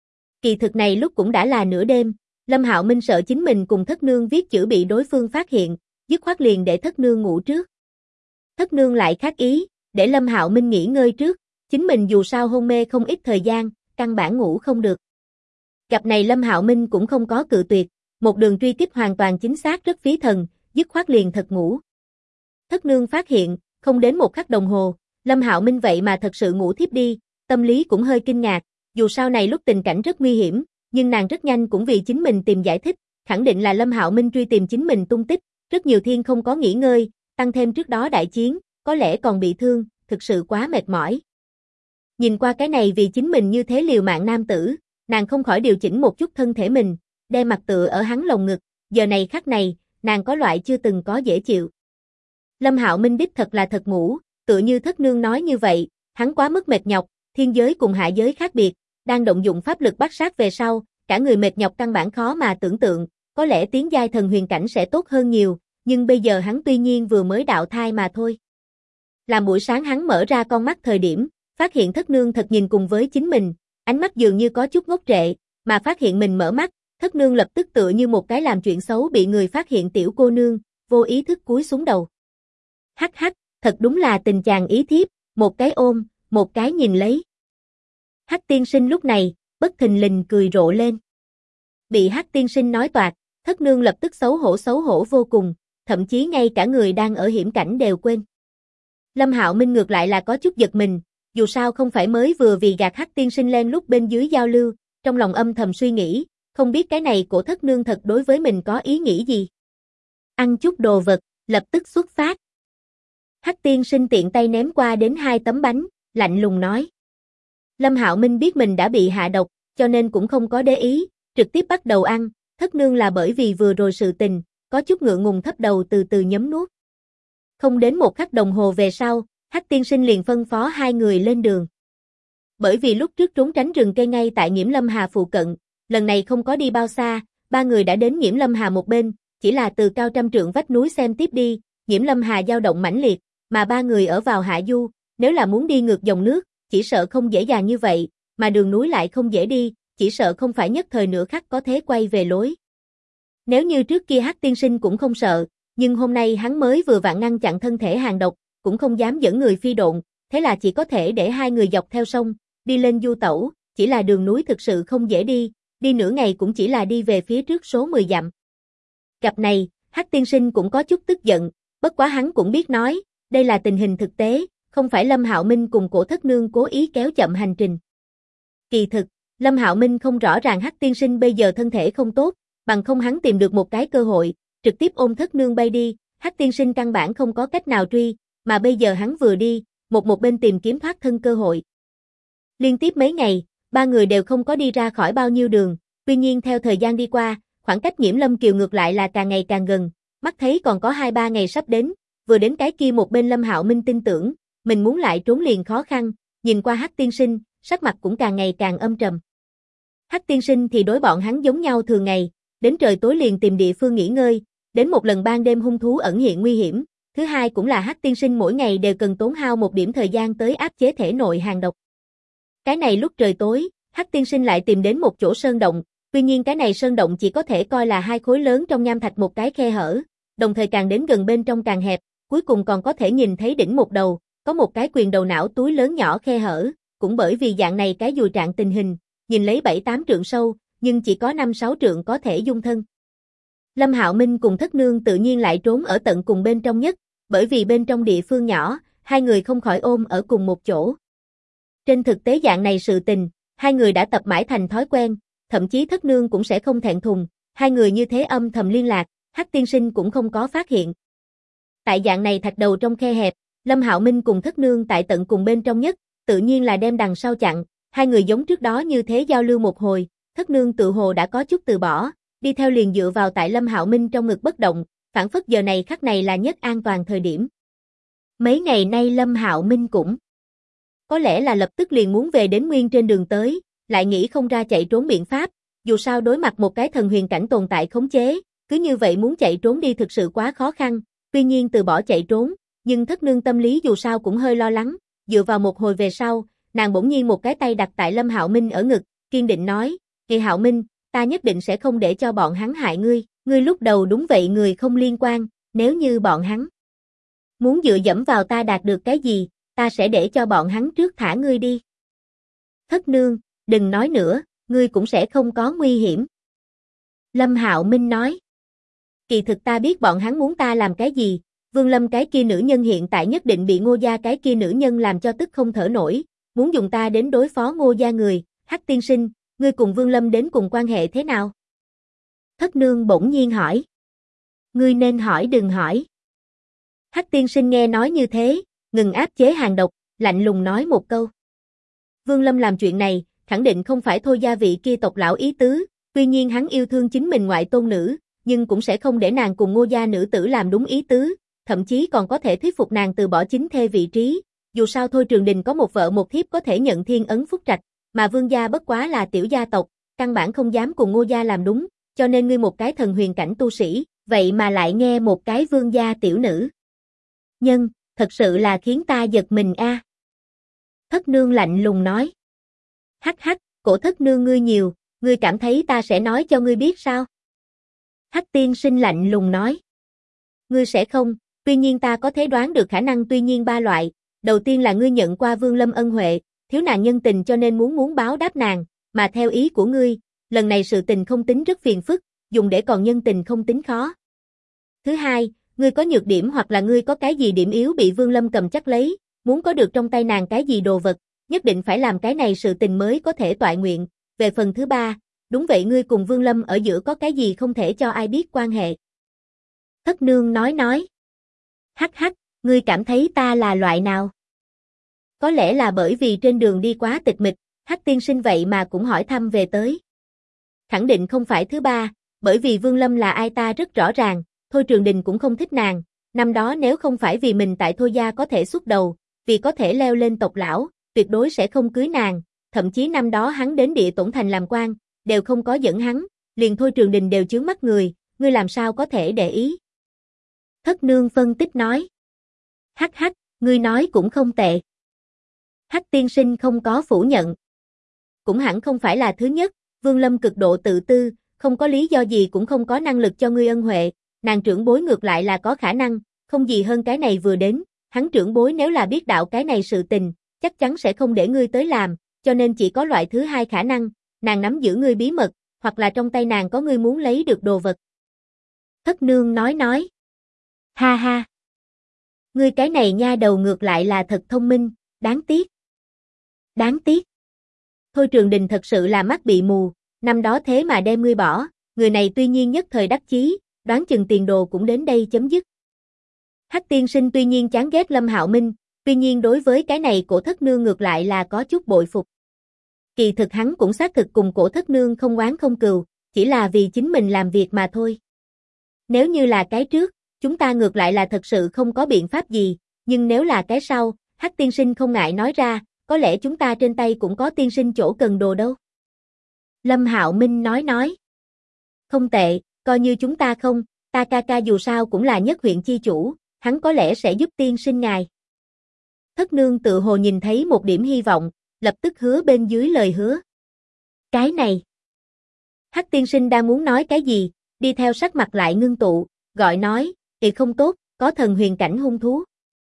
Kỳ thực này lúc cũng đã là nửa đêm, Lâm Hạo Minh sợ chính mình cùng Thất Nương viết chữ bị đối phương phát hiện, dứt khoát liền để Thất Nương ngủ trước. Thất Nương lại khác ý, để Lâm Hạo Minh nghỉ ngơi trước, chính mình dù sao hôn mê không ít thời gian, căn bản ngủ không được. Gặp này Lâm Hạo Minh cũng không có cự tuyệt, một đường truy kích hoàn toàn chính xác rất phí thần, dứt khoát liền thật ngủ. Thất Nương phát hiện, không đến một khắc đồng hồ, Lâm Hạo Minh vậy mà thật sự ngủ thiếp đi, tâm lý cũng hơi kinh ngạc, dù sao này lúc tình cảnh rất nguy hiểm, nhưng nàng rất nhanh cũng vì chính mình tìm giải thích, khẳng định là Lâm Hạo Minh truy tìm chính mình tung tích, rất nhiều thiên không có nghỉ ngơi, tăng thêm trước đó đại chiến, có lẽ còn bị thương, thực sự quá mệt mỏi. Nhìn qua cái này vì chính mình như thế liều mạng nam tử, nàng không khỏi điều chỉnh một chút thân thể mình, đem mặt tựa ở hắn lồng ngực, giờ này khắc này, nàng có loại chưa từng có dễ chịu. Lâm Hạo Minh đích thật là thật ngủ, tựa như Thất Nương nói như vậy, hắn quá mức mệt nhọc, thiên giới cùng hạ giới khác biệt, đang động dụng pháp lực bắt sát về sau, cả người mệt nhọc căn bản khó mà tưởng tượng, có lẽ tiến giai thần huyền cảnh sẽ tốt hơn nhiều, nhưng bây giờ hắn tuy nhiên vừa mới đạo thai mà thôi. Làm buổi sáng hắn mở ra con mắt thời điểm, phát hiện Thất Nương thật nhìn cùng với chính mình, ánh mắt dường như có chút ngốc trệ, mà phát hiện mình mở mắt, Thất Nương lập tức tựa như một cái làm chuyện xấu bị người phát hiện tiểu cô nương, vô ý thức cúi xuống đầu. Hắc hắc, thật đúng là tình chàng ý thiếp, một cái ôm, một cái nhìn lấy. Hắc tiên sinh lúc này, bất thình lình cười rộ lên. Bị Hắc tiên sinh nói toạc, Thất Nương lập tức xấu hổ vô cùng, thậm chí ngay cả người đang ở hiểm cảnh đều quên. Lâm Hạo Minh ngược lại là có chút giật mình, dù sao không phải mới vừa vì gạt Hắc tiên sinh len lúc bên dưới giao lưu, trong lòng âm thầm suy nghĩ, không biết cái này của Thất Nương thật đối với mình có ý nghĩ gì. Ăn chút đồ vật, lập tức xuất phát. Hắc tiên sinh tiện tay ném qua đến 2 tấm bánh, lạnh lùng nói. Lâm Hạo Minh biết mình đã bị hạ độc, cho nên cũng không có để ý, trực tiếp bắt đầu ăn, Thất Nương là bởi vì vừa rồi sự tình, có chút ngượng ngùng thấp đầu từ từ nhấm nuốt. Không đến một khắc đồng hồ về sau, Hắc tiên sinh liền phân phó 2 người lên đường. Bởi vì lúc trước trốn tránh rừng cây ngay tại Nghiễm Lâm Hà phụ cận, lần này không có đi bao xa, 3 người đã đến Nghiễm Lâm Hà một bên, chỉ là từ cao trăm trượng vách núi xem tiếp đi, Nghiễm Lâm Hà dao động mãnh liệt, mà 3 người ở vào hạ du, nếu là muốn đi ngược dòng nước, chỉ sợ không dễ dàng như vậy, mà đường núi lại không dễ đi, chỉ sợ không phải nhất thời nửa khắc có thể quay về lối. Nếu như trước kia Hắc tiên sinh cũng không sợ, nhưng hôm nay hắn mới vừa vặn ngăn chặn thân thể hàng độc, cũng không dám dẫn người phi độn, thế là chỉ có thể để 2 người dọc theo sông, đi lên du tẩu, chỉ là đường núi thực sự không dễ đi nửa ngày cũng chỉ là đi về phía trước số 10 dặm. Gặp này, Hắc tiên sinh cũng có chút tức giận, bất quá hắn cũng biết nói, đây là tình hình thực tế, không phải Lâm Hạo Minh cùng Cổ Thất Nương cố ý kéo chậm hành trình. Kỳ thực, Lâm Hạo Minh không rõ ràng Hắc tiên sinh bây giờ thân thể không tốt, bằng không hắn tìm được một cái cơ hội, trực tiếp ôm Thất Nương bay đi, Hắc tiên sinh căn bản không có cách nào truy, mà bây giờ hắn vừa đi, một bên tìm kiếm thoát thân cơ hội. Liên tiếp mấy ngày, 3 người đều không có đi ra khỏi bao nhiêu đường, tuy nhiên theo thời gian đi qua, khoảng cách Nghiễm Lâm Kiều ngược lại là càng ngày càng gần, mắt thấy còn có 2-3 ngày sắp đến, vừa đến cái kia một bên Lâm Hạo Minh tin tưởng, mình muốn lại trốn liền khó khăn, nhìn qua Hắc tiên sinh, sắc mặt cũng càng ngày càng âm trầm. Hắc tiên sinh thì đối bọn hắn giống nhau thường ngày, đến trời tối liền tìm địa phương nghỉ ngơi, Đến một lần ban đêm hung thú ẩn hiện nguy hiểm, thứ hai cũng là Hắc tiên sinh mỗi ngày đều cần tốn hao một điểm thời gian tới áp chế thể nội hàng độc. Cái này lúc trời tối, Hắc tiên sinh lại tìm đến một chỗ sơn động, tuy nhiên cái này sơn động chỉ có thể coi là hai khối lớn trong nham thạch một cái khe hở, đồng thời càng đến gần bên trong càng hẹp, cuối cùng còn có thể nhìn thấy đỉnh một đầu, có một cái quyền đầu não túi lớn nhỏ khe hở, cũng bởi vì dạng này cái dùi trạng tình hình, nhìn lấy 7-8 trượng sâu, nhưng chỉ có 5-6 trượng có thể dung thân. Lâm Hạo Minh cùng Thất Nương tự nhiên lại trốn ở tận cùng bên trong nhất, bởi vì bên trong địa phương nhỏ, hai người không khỏi ôm ở cùng một chỗ. Trên thực tế dạng này sự tình, hai người đã tập mãi thành thói quen, thậm chí Thất Nương cũng sẽ không thẹn thùng, hai người như thế âm thầm liên lạc, Hắc tiên sinh cũng không có phát hiện. Tại dạng này thạch đầu trong khe hẹp, Lâm Hạo Minh cùng Thất Nương tại tận cùng bên trong nhất, tự nhiên là đem đằng sau chặn, hai người giống trước đó như thế giao lưu một hồi, Thất Nương tự hồ đã có chút từ bỏ, đi theo liền dựa vào tại Lâm Hạo Minh trong ngực bất động, phản phất giờ này khắc này là nhất an toàn thời điểm. Mấy ngày nay Lâm Hạo Minh cũng có lẽ là lập tức liền muốn về đến nguyên trên đường tới, lại nghĩ không ra chạy trốn biện pháp, dù sao đối mặt một cái thần huyền cảnh tồn tại khống chế, cứ như vậy muốn chạy trốn đi thực sự quá khó khăn, tuy nhiên từ bỏ chạy trốn, nhưng Thất Nương tâm lý dù sao cũng hơi lo lắng, dựa vào một hồi về sau, nàng bỗng nhiên một cái tay đặt tại Lâm Hạo Minh ở ngực, kiên định nói, "Kỳ Hạo Minh, ta nhất định sẽ không để cho bọn hắn hại ngươi, ngươi lúc đầu đúng vậy người không liên quan, nếu như bọn hắn muốn dựa dẫm vào ta đạt được cái gì, ta sẽ để cho bọn hắn trước thả ngươi đi." Thất Nương, đừng nói nữa, ngươi cũng sẽ không có nguy hiểm. Lâm Hạo Minh nói, kỳ thực ta biết bọn hắn muốn ta làm cái gì, Vương Lâm cái kia nữ nhân hiện tại nhất định bị Ngô gia cái kia nữ nhân làm cho tức không thở nổi, muốn dùng ta đến đối phó Ngô gia người, Hắc tiên sinh, ngươi cùng Vương Lâm đến cùng quan hệ thế nào? Thất Nương bỗng nhiên hỏi. Ngươi nên hỏi đừng hỏi. Hắc tiên sinh nghe nói như thế, ngừng áp chế hàng độc, lạnh lùng nói một câu. Vương Lâm làm chuyện này, khẳng định không phải thôi gia vị kia tộc lão ý tứ, tuy nhiên hắn yêu thương chính mình ngoại tôn nữ, nhưng cũng sẽ không để nàng cùng Ngô gia nữ tử làm đúng ý tứ, thậm chí còn có thể thuyết phục nàng từ bỏ chính thê vị trí, dù sao Thôi Trường Đình có một vợ một thiếp có thể nhận thiên ấn phúc trạch, mà Vương gia bất quá là tiểu gia tộc, căn bản không dám cùng Ngô gia làm đúng, cho nên ngươi một cái thần huyền cảnh tu sĩ, vậy mà lại nghe một cái Vương gia tiểu nữ nhân, thật sự là khiến ta giật mình a. Thất Nương lạnh lùng nói. Hắc hắc, cổ Thất Nương ngươi nhiều, ngươi cảm thấy ta sẽ nói cho ngươi biết sao? Hắc tiên sinh lạnh lùng nói. Ngươi sẽ không, tuy nhiên ta có thể đoán được khả năng tuy nhiên ba loại, đầu tiên là ngươi nhận qua Vương Lâm ân huệ, thiếu nàng nhân tình cho nên muốn báo đáp nàng, mà theo ý của ngươi, lần này sự tình không tính rất phiền phức, dùng để còn nhân tình không tính khó. Thứ hai, ngươi có nhược điểm hoặc là ngươi có cái gì điểm yếu bị Vương Lâm cầm chắc lấy, muốn có được trong tay nàng cái gì đồ vật, nhất định phải làm cái này sự tình mới có thể toại nguyện. Về phần thứ ba, đúng vậy ngươi cùng Vương Lâm ở giữa có cái gì không thể cho ai biết quan hệ. Thất Nương nói. Hắc hắc, ngươi cảm thấy ta là loại nào? Có lẽ là bởi vì trên đường đi quá tịch mịch, Hắc tiên sinh vậy mà cũng hỏi thăm về tới. Khẳng định không phải thứ ba, bởi vì Vương Lâm là ai ta rất rõ ràng, Thôi Trường Đình cũng không thích nàng, năm đó nếu không phải vì mình tại Thôi gia có thể xuất đầu, vì có thể leo lên tộc lão, tuyệt đối sẽ không cưới nàng, thậm chí năm đó hắn đến Địa Tổn Thành làm quan, đều không có dẫn hắn, liền Thôi Trường Đình đều chướng mắt người, ngươi làm sao có thể để ý? Thất Nương phân tích nói. Hắc hắc, ngươi nói cũng không tệ. Hắc tiên sinh không có phủ nhận. Cũng hẳn không phải là thứ nhất, Vương Lâm cực độ tự tư, không có lý do gì cũng không có năng lực cho ngươi ân huệ, nàng trưởng bối ngược lại là có khả năng, không gì hơn cái này vừa đến, hắn trưởng bối nếu là biết đạo cái này sự tình, chắc chắn sẽ không để ngươi tới làm, cho nên chỉ có loại thứ hai khả năng, nàng nắm giữ ngươi bí mật, hoặc là trong tay nàng có ngươi muốn lấy được đồ vật. Thất Nương nói. Ha ha. Ngươi cái này nha đầu ngược lại là thật thông minh, đáng tiếc. Đáng tiếc. Thôi Trường Đình thật sự là mắt bị mù, năm đó thế mà đem ngươi bỏ, người này tuy nhiên nhất thời đắc chí, đoán chừng tiền đồ cũng đến đây chấm dứt. Hắc tiên sinh tuy nhiên chán ghét Lâm Hạo Minh, tuy nhiên đối với cái này cổ Thất Nương ngược lại là có chút bội phục. Kỳ thực hắn cũng xác thực cùng cổ Thất Nương không oán không cừu, chỉ là vì chính mình làm việc mà thôi. Nếu như là cái trước, chúng ta ngược lại là thật sự không có biện pháp gì, nhưng nếu là cái sau, Hắc tiên sinh không ngại nói ra, có lẽ chúng ta trên tay cũng có tiên sinh chỗ cần đồ đâu. Lâm Hạo Minh nói. Không tệ, coi như chúng ta không, Ta ca ca dù sao cũng là nhất huyện chi chủ, hắn có lẽ sẽ giúp tiên sinh ngài. Thất nương tự hồ nhìn thấy một điểm hy vọng, lập tức hứa bên dưới lời hứa. Cái này. Hắc tiên sinh đang muốn nói cái gì, đi theo sắc mặt lại ngưng tụ, gọi nói, không tốt, có thần huyền cảnh hung thú.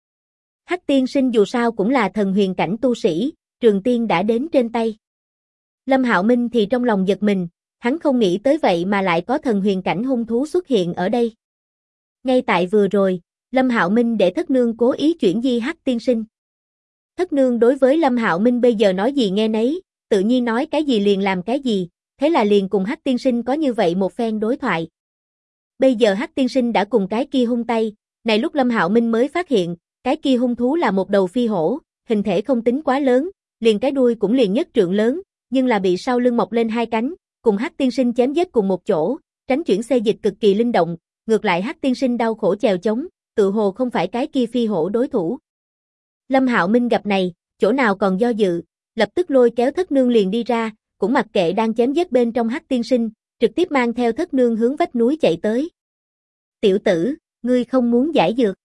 Hắc tiên sinh dù sao cũng là thần huyền cảnh tu sĩ, trường tiên đã đến trên tay. Lâm Hạo Minh thì trong lòng giật mình, hắn không nghĩ tới vậy mà lại có thần huyền cảnh hung thú xuất hiện ở đây. Ngay tại vừa rồi, Lâm Hạo Minh để Thất nương cố ý chuyển di Hắc tiên sinh. Thất nương đối với Lâm Hạo Minh bây giờ nói gì nghe nấy, tự nhiên nói cái gì liền làm cái gì, thế là liền cùng Hắc tiên sinh có như vậy một phen đối thoại. Bây giờ Hắc tiên sinh đã cùng cái kia hung tay, này lúc Lâm Hạo Minh mới phát hiện, cái kia hung thú là một đầu phi hổ, hình thể không tính quá lớn, liền cái đuôi cũng liền nhất trượng lớn, nhưng là bị sau lưng mọc lên hai cánh, cùng Hắc tiên sinh chém giết cùng một chỗ, tránh chuyển xê dịch cực kỳ linh động, ngược lại Hắc tiên sinh đau khổ chèo chống, tự hồ không phải cái kia phi hổ đối thủ. Lâm Hạo Minh gặp này, chỗ nào còn do dự, lập tức lôi kéo Thất nương liền đi ra, cũng mặc kệ đang chém giết bên trong Hắc tiên sinh, trực tiếp mang theo Thất nương hướng vách núi chạy tới. Tiểu tử, ngươi không muốn giải dược.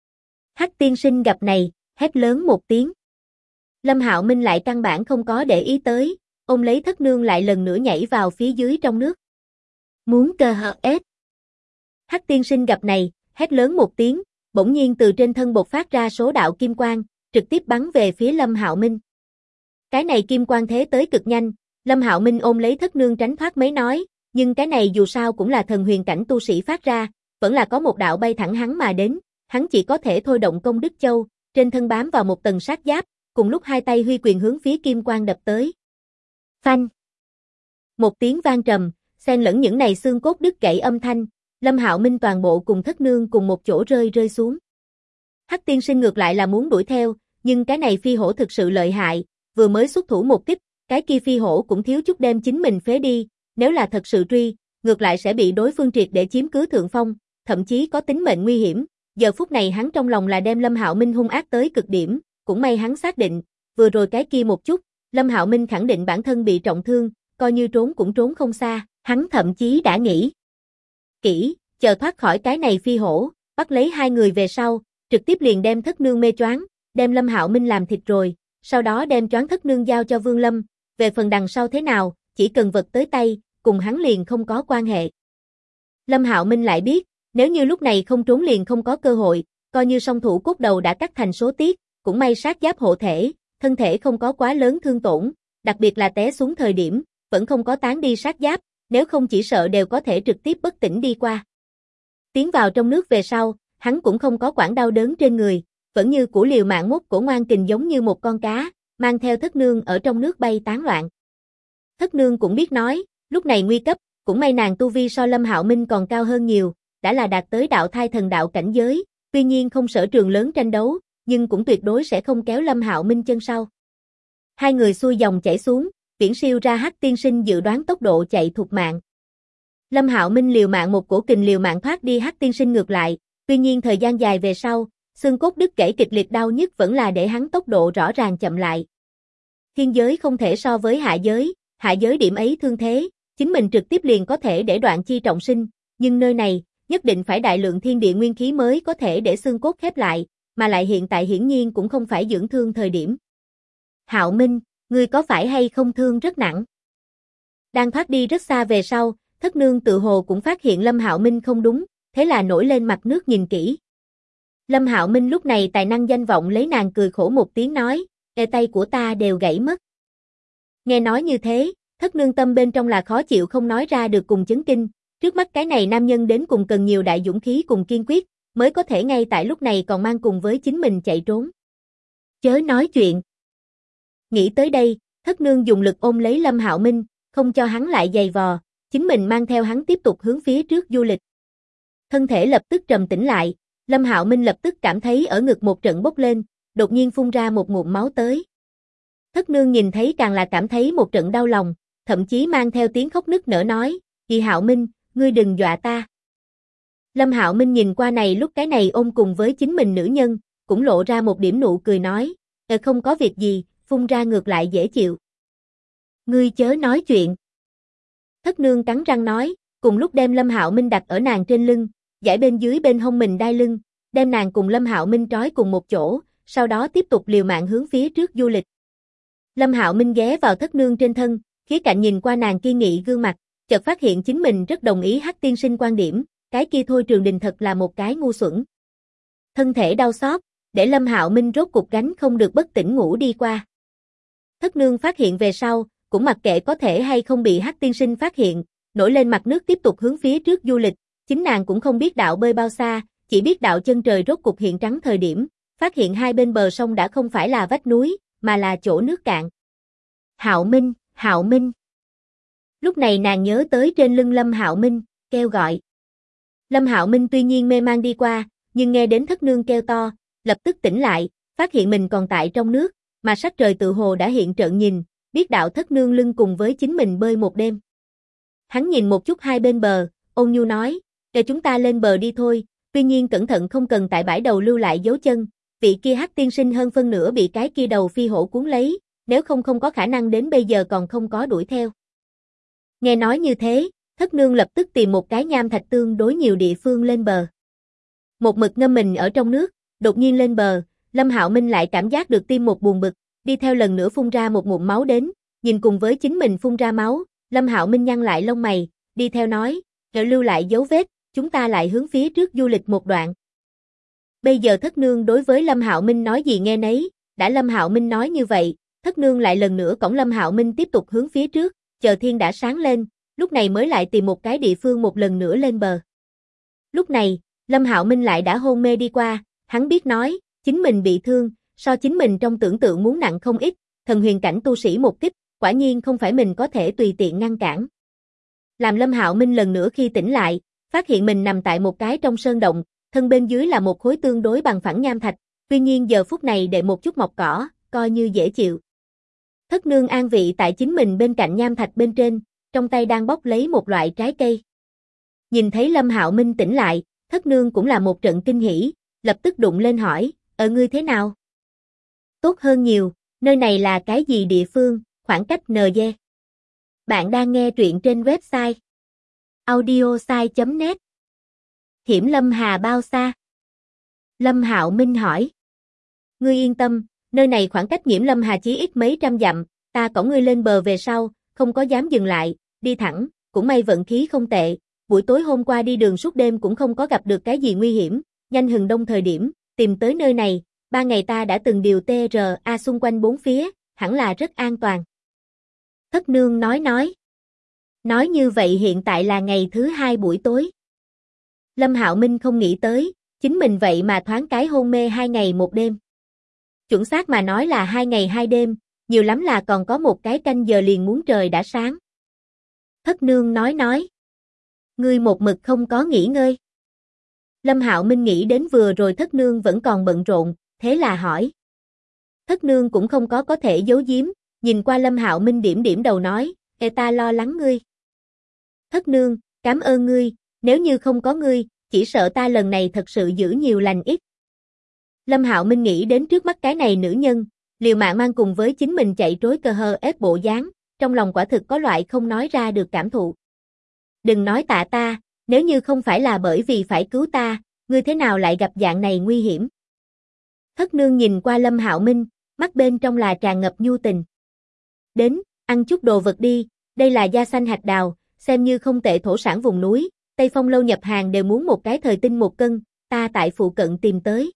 Hắc tiên sinh gặp này, hét lớn một tiếng. Lâm Hạo Minh lại căn bản không có để ý tới, ôm lấy Thất nương lại lần nữa nhảy vào phía dưới trong nước. Muốn cơ hợp ép. Hắc tiên sinh gặp này, hét lớn một tiếng, bỗng nhiên từ trên thân bộc phát ra số đạo kim quang, trực tiếp bắn về phía Lâm Hạo Minh. Cái này kim quang thế tới cực nhanh, Lâm Hạo Minh ôm lấy Thất nương tránh thoát mấy nói, nhưng cái này dù sao cũng là thần huyền cảnh tu sĩ phát ra, vẫn là có một đạo bay thẳng hắn mà đến, hắn chỉ có thể thôi động công đức châu, trên thân bám vào một tầng sát giáp, cùng lúc hai tay huy quyền hướng phía kim quang đập tới. Phanh! Một tiếng vang trầm, xen lẫn những này xương cốt đứt gãy âm thanh, Lâm Hạo Minh toàn bộ cùng Thất nương cùng một chỗ rơi xuống. Hắc tiên sinh ngược lại là muốn đuổi theo, nhưng cái này phi hổ thực sự lợi hại, vừa mới xuất thủ một kích, cái kia phi hổ cũng thiếu chút đem chính mình phế đi, nếu là thật sự truy, ngược lại sẽ bị đối phương triệt để chiếm cứ thượng phong, thậm chí có tính mệnh nguy hiểm. Giờ phút này hắn trong lòng là đem Lâm Hạo Minh hung ác tới cực điểm, cũng may hắn xác định, vừa rồi cái kia một chút, Lâm Hạo Minh khẳng định bản thân bị trọng thương, coi như trốn cũng trốn không xa, hắn thậm chí đã nghĩ kỹ, chờ thoát khỏi cái này phi hổ, bắt lấy hai người về sau, trực tiếp liền đem Thất nương mê choáng, đem Lâm Hạo Minh làm thịt rồi, sau đó đem choáng Thất nương giao cho Vương Lâm, về phần đằng sau thế nào, chỉ cần vật tới tay, cùng hắn liền không có quan hệ. Lâm Hạo Minh lại biết, nếu như lúc này không trốn liền không có cơ hội, coi như song thủ cốt đầu đã cắt thành số tiết, cũng may sát giáp hộ thể, thân thể không có quá lớn thương tổn, đặc biệt là té xuống thời điểm, vẫn không có tán đi sát giáp, nếu không chỉ sợ đều có thể trực tiếp bất tỉnh đi qua. Tiến vào trong nước về sau, hắn cũng không có quản đau đớn trên người, vẫn như cũ liều mạng mút cổ ngoan kình giống như một con cá, mang theo Thất nương ở trong nước bay tán loạn. Thất nương cũng biết nói, lúc này nguy cấp, cũng may nàng tu vi so Lâm Hạo Minh còn cao hơn nhiều, đã là đạt tới đạo thai thần đạo cảnh giới, tuy nhiên không sở trường lớn tranh đấu, nhưng cũng tuyệt đối sẽ không kéo Lâm Hạo Minh chân sau. Hai người xuôi dòng chảy xuống, viễn siêu ra Hắc tiên sinh dự đoán tốc độ chạy thục mạng. Lâm Hạo Minh liều mạng một cổ kình liều mạng thoát đi Hắc tiên sinh ngược lại, tuy nhiên thời gian dài về sau, xương cốt đứt gãy kịch liệt đau nhức vẫn là để hắn tốc độ rõ ràng chậm lại. Thiên giới không thể so với hạ giới điểm ấy thương thế, chính mình trực tiếp liền có thể để đoạn chi trọng sinh, nhưng nơi này, nhất định phải đại lượng thiên địa nguyên khí mới có thể để xương cốt khép lại, mà lại hiện tại hiển nhiên cũng không phải dưỡng thương thời điểm. Hạo Minh, ngươi có phải hay không thương rất nặng? Đang thoát đi rất xa về sau, Thất nương tự hồ cũng phát hiện Lâm Hạo Minh không đúng, thế là nổi lên mặt nước nhìn kỹ. Lâm Hạo Minh lúc này tài năng danh vọng lấy nàng cười khổ một tiếng nói, tay của ta đều gãy mất. Nghe nói như thế, Thất nương tâm bên trong là khó chịu không nói ra được cùng chấn kinh, trước mắt cái này nam nhân đến cùng cần nhiều đại dũng khí cùng kiên quyết, mới có thể ngay tại lúc này còn mang cùng với chính mình chạy trốn. Chớ nói chuyện. Nghĩ tới đây, Thất nương dùng lực ôm lấy Lâm Hạo Minh, không cho hắn lại giày vò, chính mình mang theo hắn tiếp tục hướng phía trước du lịch. Thân thể lập tức trầm tĩnh lại, Lâm Hạo Minh lập tức cảm thấy ở ngực một trận bốc lên, đột nhiên phun ra một ngụm máu tới. Thất nương nhìn thấy càng là cảm thấy một trận đau lòng, thậm chí mang theo tiếng khóc nức nở nói, "Chị Hạo Minh, ngươi đừng dọa ta." Lâm Hạo Minh nhìn qua này lúc cái này ôm cùng với chính mình nữ nhân, cũng lộ ra một điểm nụ cười nói, không có việc gì, phun ra ngược lại dễ chịu." "Ngươi chớ nói chuyện." Thất nương cắn răng nói, cùng lúc đem Lâm Hạo Minh đặt ở nàng trên lưng, giải bên dưới bên hông mình đai lưng, đem nàng cùng Lâm Hạo Minh trói cùng một chỗ, sau đó tiếp tục liều mạng hướng phía trước du lịch. Lâm Hạo Minh ghé vào Thất Nương trên thân, khía cạnh nhìn qua nàng kiên nghị gương mặt, chợt phát hiện chính mình rất đồng ý Hắc tiên sinh quan điểm, cái kia Thôi Trường Đình thật là một cái ngu xuẩn. Thân thể đau xót, để Lâm Hạo Minh rốt cục gánh không được bất tỉnh ngủ đi qua. Thất Nương phát hiện về sau, cũng mặc kệ có thể hay không bị Hắc tiên sinh phát hiện, nổi lên mặt nước tiếp tục hướng phía trước du lịch, chính nàng cũng không biết đạo bơi bao xa, chỉ biết đạo chân trời rốt cục hiện trắng thời điểm, phát hiện hai bên bờ sông đã không phải là vách núi, mà là chỗ nước cạn. Hạo Minh, Hạo Minh. Lúc này nàng nhớ tới trên lưng Lâm Hạo Minh, kêu gọi. Lâm Hạo Minh tuy nhiên mê mang đi qua, nhưng nghe đến Thất Nương kêu to, lập tức tỉnh lại, phát hiện mình còn tại trong nước, mà sắc trời tự hồ đã hiện trợn nhìn, biết đạo Thất Nương lưng cùng với chính mình bơi một đêm. Hắn nhìn một chút hai bên bờ, ôn nhu nói, để chúng ta lên bờ đi thôi, tuy nhiên cẩn thận không cần tại bãi đầu lưu lại dấu chân, vị kia Hắc tiên sinh hơn phân nửa bị cái kia đầu phi hổ cuốn lấy, nếu không có khả năng đến bây giờ còn không có đuổi theo. Nghe nói như thế, Thất Nương lập tức tìm một cái nham thạch tương đối nhiều địa phương lên bờ. Một mực ngâm mình ở trong nước, đột nhiên lên bờ, Lâm Hạo Minh lại cảm giác được tim một buồn bực, đi theo lần nữa phun ra một ngụm máu đến, nhìn cùng với chính mình phun ra máu, Lâm Hạo Minh nhăn lại lông mày, đi theo nói, "Để lưu lại dấu vết, chúng ta lại hướng phía trước du lịch một đoạn." Bây giờ Thất Nương đối với Lâm Hạo Minh nói gì nghe nấy, đã Lâm Hạo Minh nói như vậy, Thất Nương lại lần nữa cõng Lâm Hạo Minh tiếp tục hướng phía trước, chờ thiên đã sáng lên, lúc này mới lại tìm một cái địa phương một lần nữa lên bờ. Lúc này, Lâm Hạo Minh lại đã hôn mê đi qua, hắn biết nói, chính mình bị thương, so chính mình trong tưởng tượng muốn nặng không ít, thần huyền cảnh tu sĩ một kích, quả nhiên không phải mình có thể tùy tiện ngăn cản. Làm Lâm Hạo Minh lần nữa khi tỉnh lại, phát hiện mình nằm tại một cái trong sơn động, thân bên dưới là một khối tương đối bằng phẳng nham thạch, tuy nhiên giờ phút này để một chút mọc cỏ, coi như dễ chịu. Thất Nương an vị tại chính mình bên cạnh nham thạch bên trên, trong tay đang bóc lấy một loại trái cây. Nhìn thấy Lâm Hạo Minh tỉnh lại, Thất Nương cũng là một trận kinh hỉ, lập tức đụng lên hỏi, ngươi thế nào? Tốt hơn nhiều, nơi này là cái gì địa phương, khoảng cách NG. Bạn đang nghe truyện trên website audiosai.net. Hiểm Lâm Hà bao xa? Lâm Hạo Minh hỏi. Ngươi yên tâm, nơi này khoảng cách Nghiễm Lâm Hà chí ít mấy trăm dặm, ta cõng ngươi lên bờ về sau, không có dám dừng lại, đi thẳng, cũng may vận khí không tệ, buổi tối hôm qua đi đường suốt đêm cũng không có gặp được cái gì nguy hiểm, nhanh hừng đông thời điểm, tìm tới nơi này, 3 ngày ta đã từng điều TRA xung quanh bốn phía, hẳn là rất an toàn. Thất Nương nói. Nói như vậy hiện tại là ngày thứ 2 buổi tối. Lâm Hạo Minh không nghĩ tới, chính mình vậy mà thoáng cái hôn mê 2 ngày 1 đêm. Chuẩn xác mà nói là 2 ngày 2 đêm, nhiều lắm là còn có một cái canh giờ liền muốn trời đã sáng. Thất Nương nói. Ngươi một mực không có nghỉ ngơi. Lâm Hạo Minh nghĩ đến vừa rồi Thất Nương vẫn còn bận rộn, thế là hỏi. Thất Nương cũng không có thể giấu giếm, nhìn qua Lâm Hạo Minh điểm điểm đầu nói, ta lo lắng ngươi. Thất Nương, cảm ơn ngươi, nếu như không có ngươi, chỉ sợ ta lần này thật sự giữ nhiều lành ít. Lâm Hạo Minh nghĩ đến trước mắt cái này nữ nhân, liều mạng mang cùng với chính mình chạy trối cơ hơ ép bộ dáng, trong lòng quả thực có loại không nói ra được cảm thụ. Đừng nói tạ ta, nếu như không phải là bởi vì phải cứu ta, ngươi thế nào lại gặp dạng này nguy hiểm? Thất Nương nhìn qua Lâm Hạo Minh, mắt bên trong là tràn ngập nhu tình. Đến, ăn chút đồ vật đi, đây là da xanh hạt đào, xem như không tệ thổ sản vùng núi, Tây Phong lâu nhập hàng đều muốn một cái thời tinh 1 cân, ta tại phụ cận tìm tới.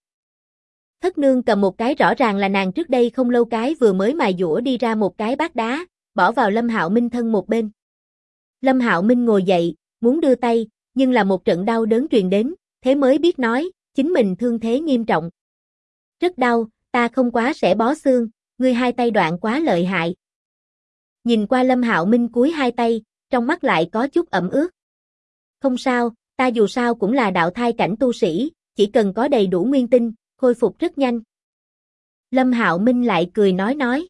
Thất Nương cầm một cái rõ ràng là nàng trước đây không lâu cái vừa mới mài dũa đi ra một cái bát đá, bỏ vào Lâm Hạo Minh thân một bên. Lâm Hạo Minh ngồi dậy, muốn đưa tay, nhưng là một trận đau đớn truyền đến, thế mới biết nói, chính mình thương thế nghiêm trọng. Rất đau, ta không quá sẽ bó xương, ngươi hai tay đoạn quá lợi hại. Nhìn qua Lâm Hạo Minh cúi hai tay, trong mắt lại có chút ẩm ướt. Không sao, ta dù sao cũng là đạo thai cảnh tu sĩ, chỉ cần có đầy đủ nguyên tinh, khôi phục rất nhanh. Lâm Hạo Minh lại cười nói.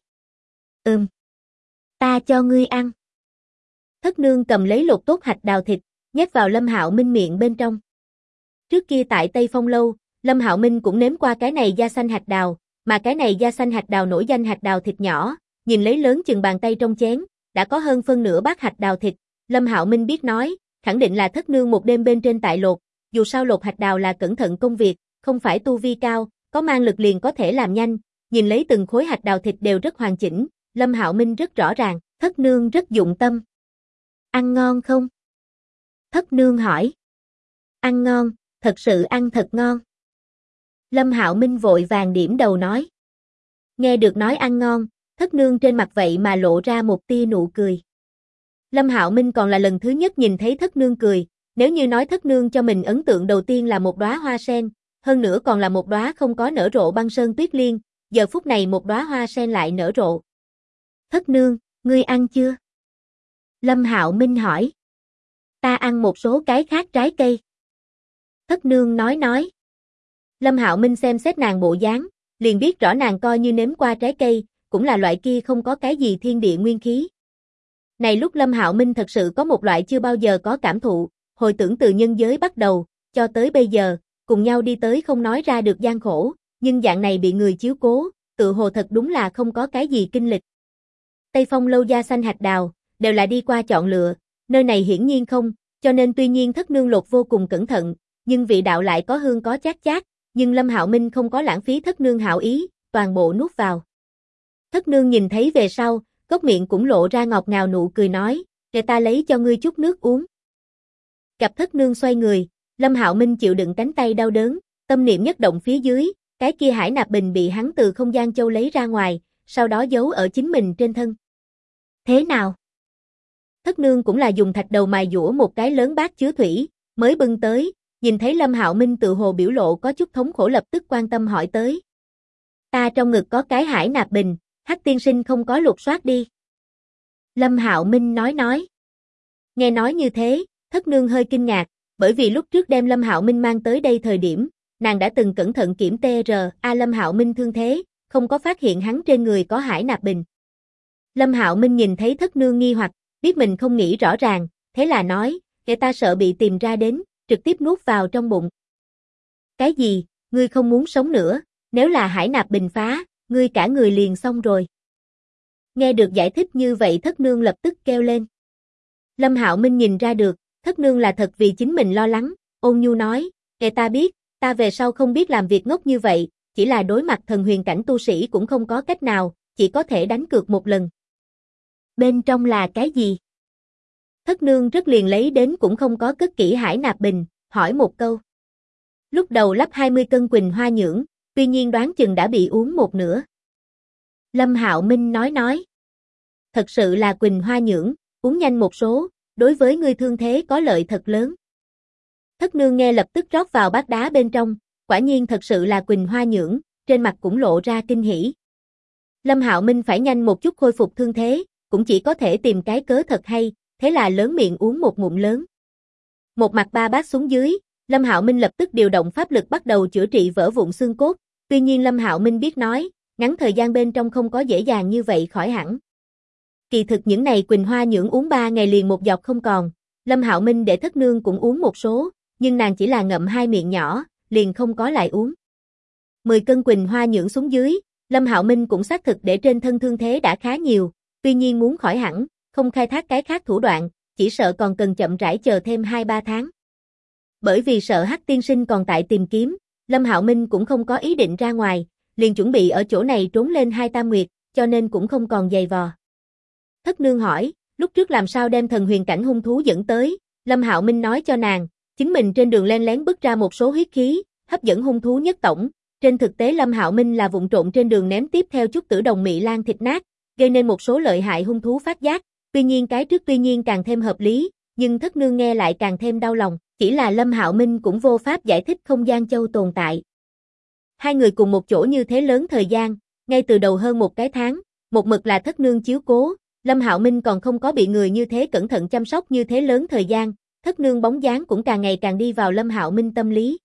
Ta cho ngươi ăn. Thất Nương cầm lấy lột tốt hạch đào thịt, nhét vào Lâm Hạo Minh miệng bên trong. Trước kia tại Tây Phong lâu, Lâm Hạo Minh cũng nếm qua cái này da xanh hạt đào, mà cái này da xanh hạt đào nổi danh hạt đào thịt nhỏ, nhìn lấy lớn chừng bàn tay trong chén, đã có hơn phân nửa bát hạt đào thịt, Lâm Hạo Minh biết nói, khẳng định là Thất Nương một đêm bên trên tại lột, dù sao lột hạch đào là cẩn thận công việc, không phải tu vi cao, có mang lực liền có thể làm nhanh, nhìn lấy từng khối hạch đào thịt đều rất hoàn chỉnh, Lâm Hạo Minh rất rõ ràng, thất nương rất dụng tâm. Ăn ngon không? Thất nương hỏi. Ăn ngon, thật sự ăn thật ngon. Lâm Hạo Minh vội vàng điểm đầu nói. Nghe được nói ăn ngon, thất nương trên mặt vậy mà lộ ra một tia nụ cười. Lâm Hạo Minh còn là lần thứ nhất nhìn thấy thất nương cười, nếu như nói thất nương cho mình ấn tượng đầu tiên là một đóa hoa sen, hơn nữa còn là một đóa không có nở rộ băng sơn tuyết liên, giờ phút này một đóa hoa sen lại nở rộ. Thất nương, ngươi ăn chưa? Lâm Hạo Minh hỏi. Ta ăn một số cái khác trái cây. Thất nương nói. Lâm Hạo Minh xem xét nàng bộ dáng, liền biết rõ nàng coi như nếm qua trái cây, cũng là loại kia không có cái gì thiên địa nguyên khí. Này lúc Lâm Hạo Minh thật sự có một loại chưa bao giờ có cảm thụ, hồi tưởng từ nhân giới bắt đầu, cho tới bây giờ, cùng nhau đi tới không nói ra được gian khổ, nhưng dạng này bị người chiếu cố, tự hồ thật đúng là không có cái gì kinh lịch. Tây Phong lâu gia xanh hạch đào, đều là đi qua chọn lựa, nơi này hiển nhiên không, cho nên tuy nhiên thất nương lột vô cùng cẩn thận, nhưng vị đạo lại có hương có chát chát, nhưng Lâm Hạo Minh không có lãng phí thất nương hảo ý, toàn bộ nuốt vào. Thất nương nhìn thấy về sau, cốc miệng cũng lộ ra ngọt ngào nụ cười nói, để ta lấy cho ngươi chút nước uống. Gặp thất nương xoay người, Lâm Hạo Minh chịu đựng cánh tay đau đớn, tâm niệm nhất động phía dưới, cái kia hải nạp bình bị hắn từ không gian châu lấy ra ngoài, sau đó giấu ở chính mình trên thân. Thế nào? Thất nương cũng là dùng thạch đầu mài dũa một cái lớn bát chứa thủy, mới bưng tới, nhìn thấy Lâm Hạo Minh tự hồ biểu lộ có chút thống khổ lập tức quan tâm hỏi tới. Ta trong ngực có cái hải nạp bình, Hắc tiên sinh không có lục soát đi. Lâm Hạo Minh nói. Nghe nói như thế, thất nương hơi kinh ngạc, bởi vì lúc trước đem Lâm Hạo Minh mang tới đây thời điểm, nàng đã từng cẩn thận kiểm TRA Lâm Hạo Minh thương thế, không có phát hiện hắn trên người có hải nạp bình. Lâm Hạo Minh nhìn thấy thất nương nghi hoặc, biết mình không nghĩ rõ ràng, thế là nói, để ta sợ bị tìm ra đến, trực tiếp nuốt vào trong bụng. Cái gì, ngươi không muốn sống nữa, nếu là hải nạp bình phá, ngươi cả người liền xong rồi. Nghe được giải thích như vậy thất nương lập tức kêu lên. Lâm Hạo Minh nhìn ra được, thất nương là thật vì chính mình lo lắng, ôn nhu nói, để ta biết, ta về sau không biết làm việc ngốc như vậy, chỉ là đối mặt thần huyền cảnh tu sĩ cũng không có cách nào, chỉ có thể đánh cược một lần. Bên trong là cái gì? Thất nương rất liền lấy đến cũng không có cất kỹ hải nạp bình, hỏi một câu. Lúc đầu lắp 20 cân quỳnh hoa nhưỡng, tuy nhiên đoán chừng đã bị uống một nửa. Lâm Hạo Minh nói. Thật sự là quỳnh hoa nhưỡng, uống nhanh một số, đối với ngươi thương thế có lợi thật lớn. Thất nương nghe lập tức rót vào bát đá bên trong, quả nhiên thật sự là quỳnh hoa nhưỡng, trên mặt cũng lộ ra kinh hỉ. Lâm Hạo Minh phải nhanh một chút khôi phục thương thế, cũng chỉ có thể tìm cái cớ thật hay, thế là lớn miệng uống một ngụm lớn. Một mặt ba bát xuống dưới, Lâm Hạo Minh lập tức điều động pháp lực bắt đầu chữa trị vỡ vụn xương cốt, tuy nhiên Lâm Hạo Minh biết nói, ngắn thời gian bên trong không có dễ dàng như vậy khỏi hẳn. Kỳ thực những này quỳnh hoa nhưỡng uống 3 ngày liền một giọt không còn, Lâm Hạo Minh để thất nương cũng uống một số, nhưng nàng chỉ là ngậm 2 miệng nhỏ, liền không có lại uống. 10 cân quỳnh hoa nhưỡng xuống dưới, Lâm Hạo Minh cũng xác thực để trên thân thương thế đã khá nhiều, tuy nhiên muốn khỏi hẳn, không khai thác cái khác thủ đoạn, chỉ sợ còn cần chậm rãi chờ thêm 2-3 tháng. Bởi vì sợ Hắc tiên sinh còn tại tìm kiếm, Lâm Hạo Minh cũng không có ý định ra ngoài, liền chuẩn bị ở chỗ này trốn lên 2 tam nguyệt, cho nên cũng không còn giày vò. Thất nương hỏi, lúc trước làm sao đem thần huyền cảnh hung thú dẫn tới, Lâm Hạo Minh nói cho nàng, chính mình trên đường len lén bứt ra một số huyết khí, hấp dẫn hung thú nhất tổng. Trên thực tế Lâm Hạo Minh là vụng trộn trên đường ném tiếp theo chút tử đồng mị lan thịt nát, gây nên một số lợi hại hung thú phát giác, tuy nhiên cái trước tuy nhiên càng thêm hợp lý, nhưng thất nương nghe lại càng thêm đau lòng, chỉ là Lâm Hạo Minh cũng vô pháp giải thích không gian châu tồn tại. Hai người cùng một chỗ như thế lớn thời gian, ngay từ đầu hơn một cái tháng, một mực là thất nương chiếu cố, Lâm Hạo Minh còn không có bị người như thế cẩn thận chăm sóc như thế lớn thời gian, thất nương bóng dáng cũng càng ngày càng đi vào Lâm Hạo Minh tâm lý.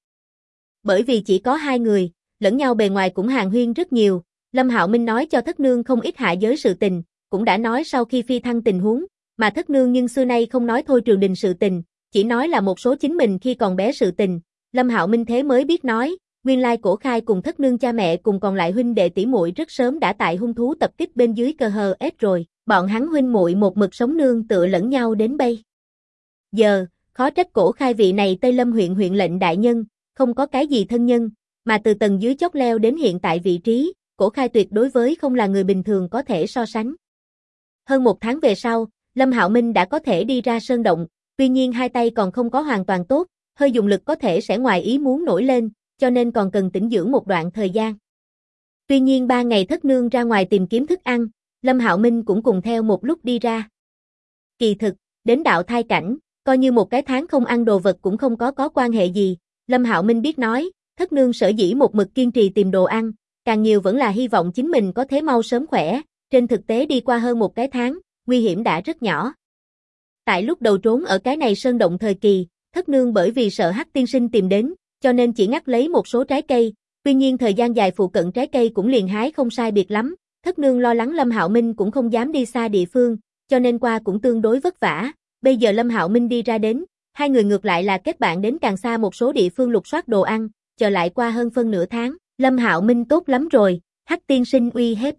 Bởi vì chỉ có hai người, lẫn nhau bề ngoài cũng hàn huyên rất nhiều, Lâm Hạo Minh nói cho thất nương không ít hạ giới sự tình, cũng đã nói sau khi phi thăng tình huống, mà thất nương nhưng xưa nay không nói thôi Trường Đình sự tình, chỉ nói là một số chính mình khi còn bé sự tình, Lâm Hạo Minh thế mới biết nói, nguyên lai Cổ Khai cùng thất nương cha mẹ cùng còn lại huynh đệ tỷ muội rất sớm đã tại hung thú tập kích bên dưới cơ hờ ết rồi, bọn hắn huynh muội một mực sống nương tựa lẫn nhau đến bây giờ, Khó trách Cổ Khai vị này Tây Lâm huyện huyện lệnh đại nhân, không có cái gì thân nhân, mà từ tầng dưới chót leo đến hiện tại vị trí, Cổ Khai tuyệt đối với không là người bình thường có thể so sánh. Hơn một tháng về sau, Lâm Hạo Minh đã có thể đi ra sơn động, tuy nhiên hai tay còn không có hoàn toàn tốt, hơi dùng lực có thể sẽ ngoài ý muốn nổi lên, cho nên còn cần tĩnh dưỡng một đoạn thời gian. Tuy nhiên 3 ngày Thất Nương ra ngoài tìm kiếm thức ăn, Lâm Hạo Minh cũng cùng theo một lúc đi ra. Kỳ thực, đến đạo thai cảnh, coi như một cái tháng không ăn đồ vật cũng không có quan hệ gì, Lâm Hạo Minh biết nói, Thất Nương sở dĩ một mực kiên trì tìm đồ ăn, càng nhiều vẫn là hy vọng chính mình có thể mau sớm khỏe, trên thực tế đi qua hơn một cái tháng, nguy hiểm đã rất nhỏ. Tại lúc đầu trốn ở cái này sơn động thời kỳ, Thất Nương bởi vì sợ Hắc tiên sinh tìm đến, cho nên chỉ ngắt lấy một số trái cây, tuy nhiên thời gian dài phụ cận trái cây cũng liền hái không sai biệt lắm, Thất Nương lo lắng Lâm Hạo Minh cũng không dám đi xa địa phương, cho nên qua cũng tương đối vất vả, bây giờ Lâm Hạo Minh đi ra đến, hai người ngược lại là kết bạn đến càng xa một số địa phương lục soát đồ ăn, chờ lại qua hơn phân nửa tháng, Lâm Hạo Minh tốt lắm rồi, Hắc tiên sinh uy hiếp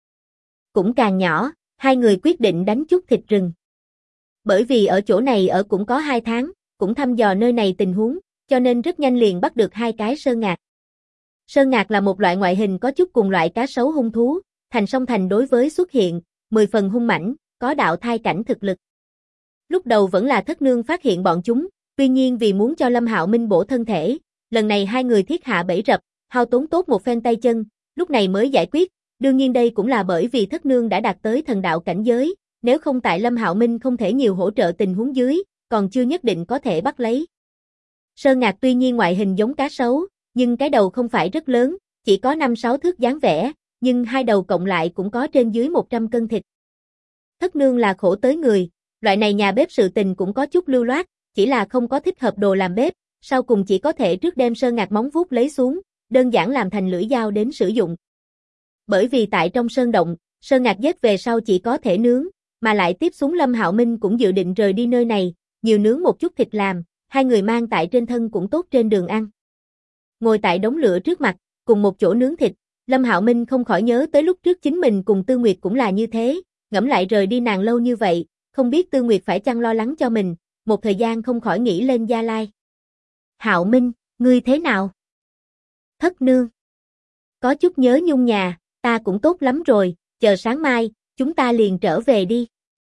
cũng càng nhỏ, hai người quyết định đánh chút thịt rừng. Bởi vì ở chỗ này ở cũng có 2 tháng, cũng thăm dò nơi này tình huống, cho nên rất nhanh liền bắt được 2 cái sơn ngạc. Sơn ngạc là một loại ngoại hình có chút cùng loại cá sấu hung thú, thành song thành đối với xuất hiện, 10 phần hung mãnh, có đạo thai cảnh thực lực. Lúc đầu vẫn là Thất Nương phát hiện bọn chúng, tuy nhiên vì muốn cho Lâm Hạo Minh bổ thân thể, lần này hai người thiết hạ bẫy rập, hao tốn tốt một phen tay chân, lúc này mới giải quyết, đương nhiên đây cũng là bởi vì Thất Nương đã đạt tới thần đạo cảnh giới, nếu không tại Lâm Hạo Minh không thể nhiều hỗ trợ tình huống dưới, còn chưa nhất định có thể bắt lấy. Sơn ngạc tuy nhiên ngoại hình giống cá sấu, nhưng cái đầu không phải rất lớn, chỉ có 5-6 thước dáng vẻ, nhưng hai đầu cộng lại cũng có trên dưới 100 cân thịt. Thất Nương là khổ tới người, loại này nhà bếp sự tình cũng có chút lưu loát, chỉ là không có thích hợp đồ làm bếp, sau cùng chỉ có thể trước đem sơn ngạc móng vuốt lấy xuống, đơn giản làm thành lưỡi dao đến sử dụng. Bởi vì tại trong sơn động, sơn ngạc giết về sau chỉ có thể nướng, mà lại tiếp xuống Lâm Hạo Minh cũng dự định rời đi nơi này, nhiều nướng một chút thịt làm, hai người mang tại trên thân cũng tốt trên đường ăn. Ngồi tại đống lửa trước mặt, cùng một chỗ nướng thịt, Lâm Hạo Minh không khỏi nhớ tới lúc trước chính mình cùng Tư Nguyệt cũng là như thế, ngẫm lại rời đi nàng lâu như vậy, không biết Tư Nguyệt phải chăng lo lắng cho mình, một thời gian không khỏi nghĩ lên Gia Lai. Hạo Minh, ngươi thế nào? Thất Nương. Có chút nhớ nhung nhà, ta cũng tốt lắm rồi, chờ sáng mai, chúng ta liền trở về đi.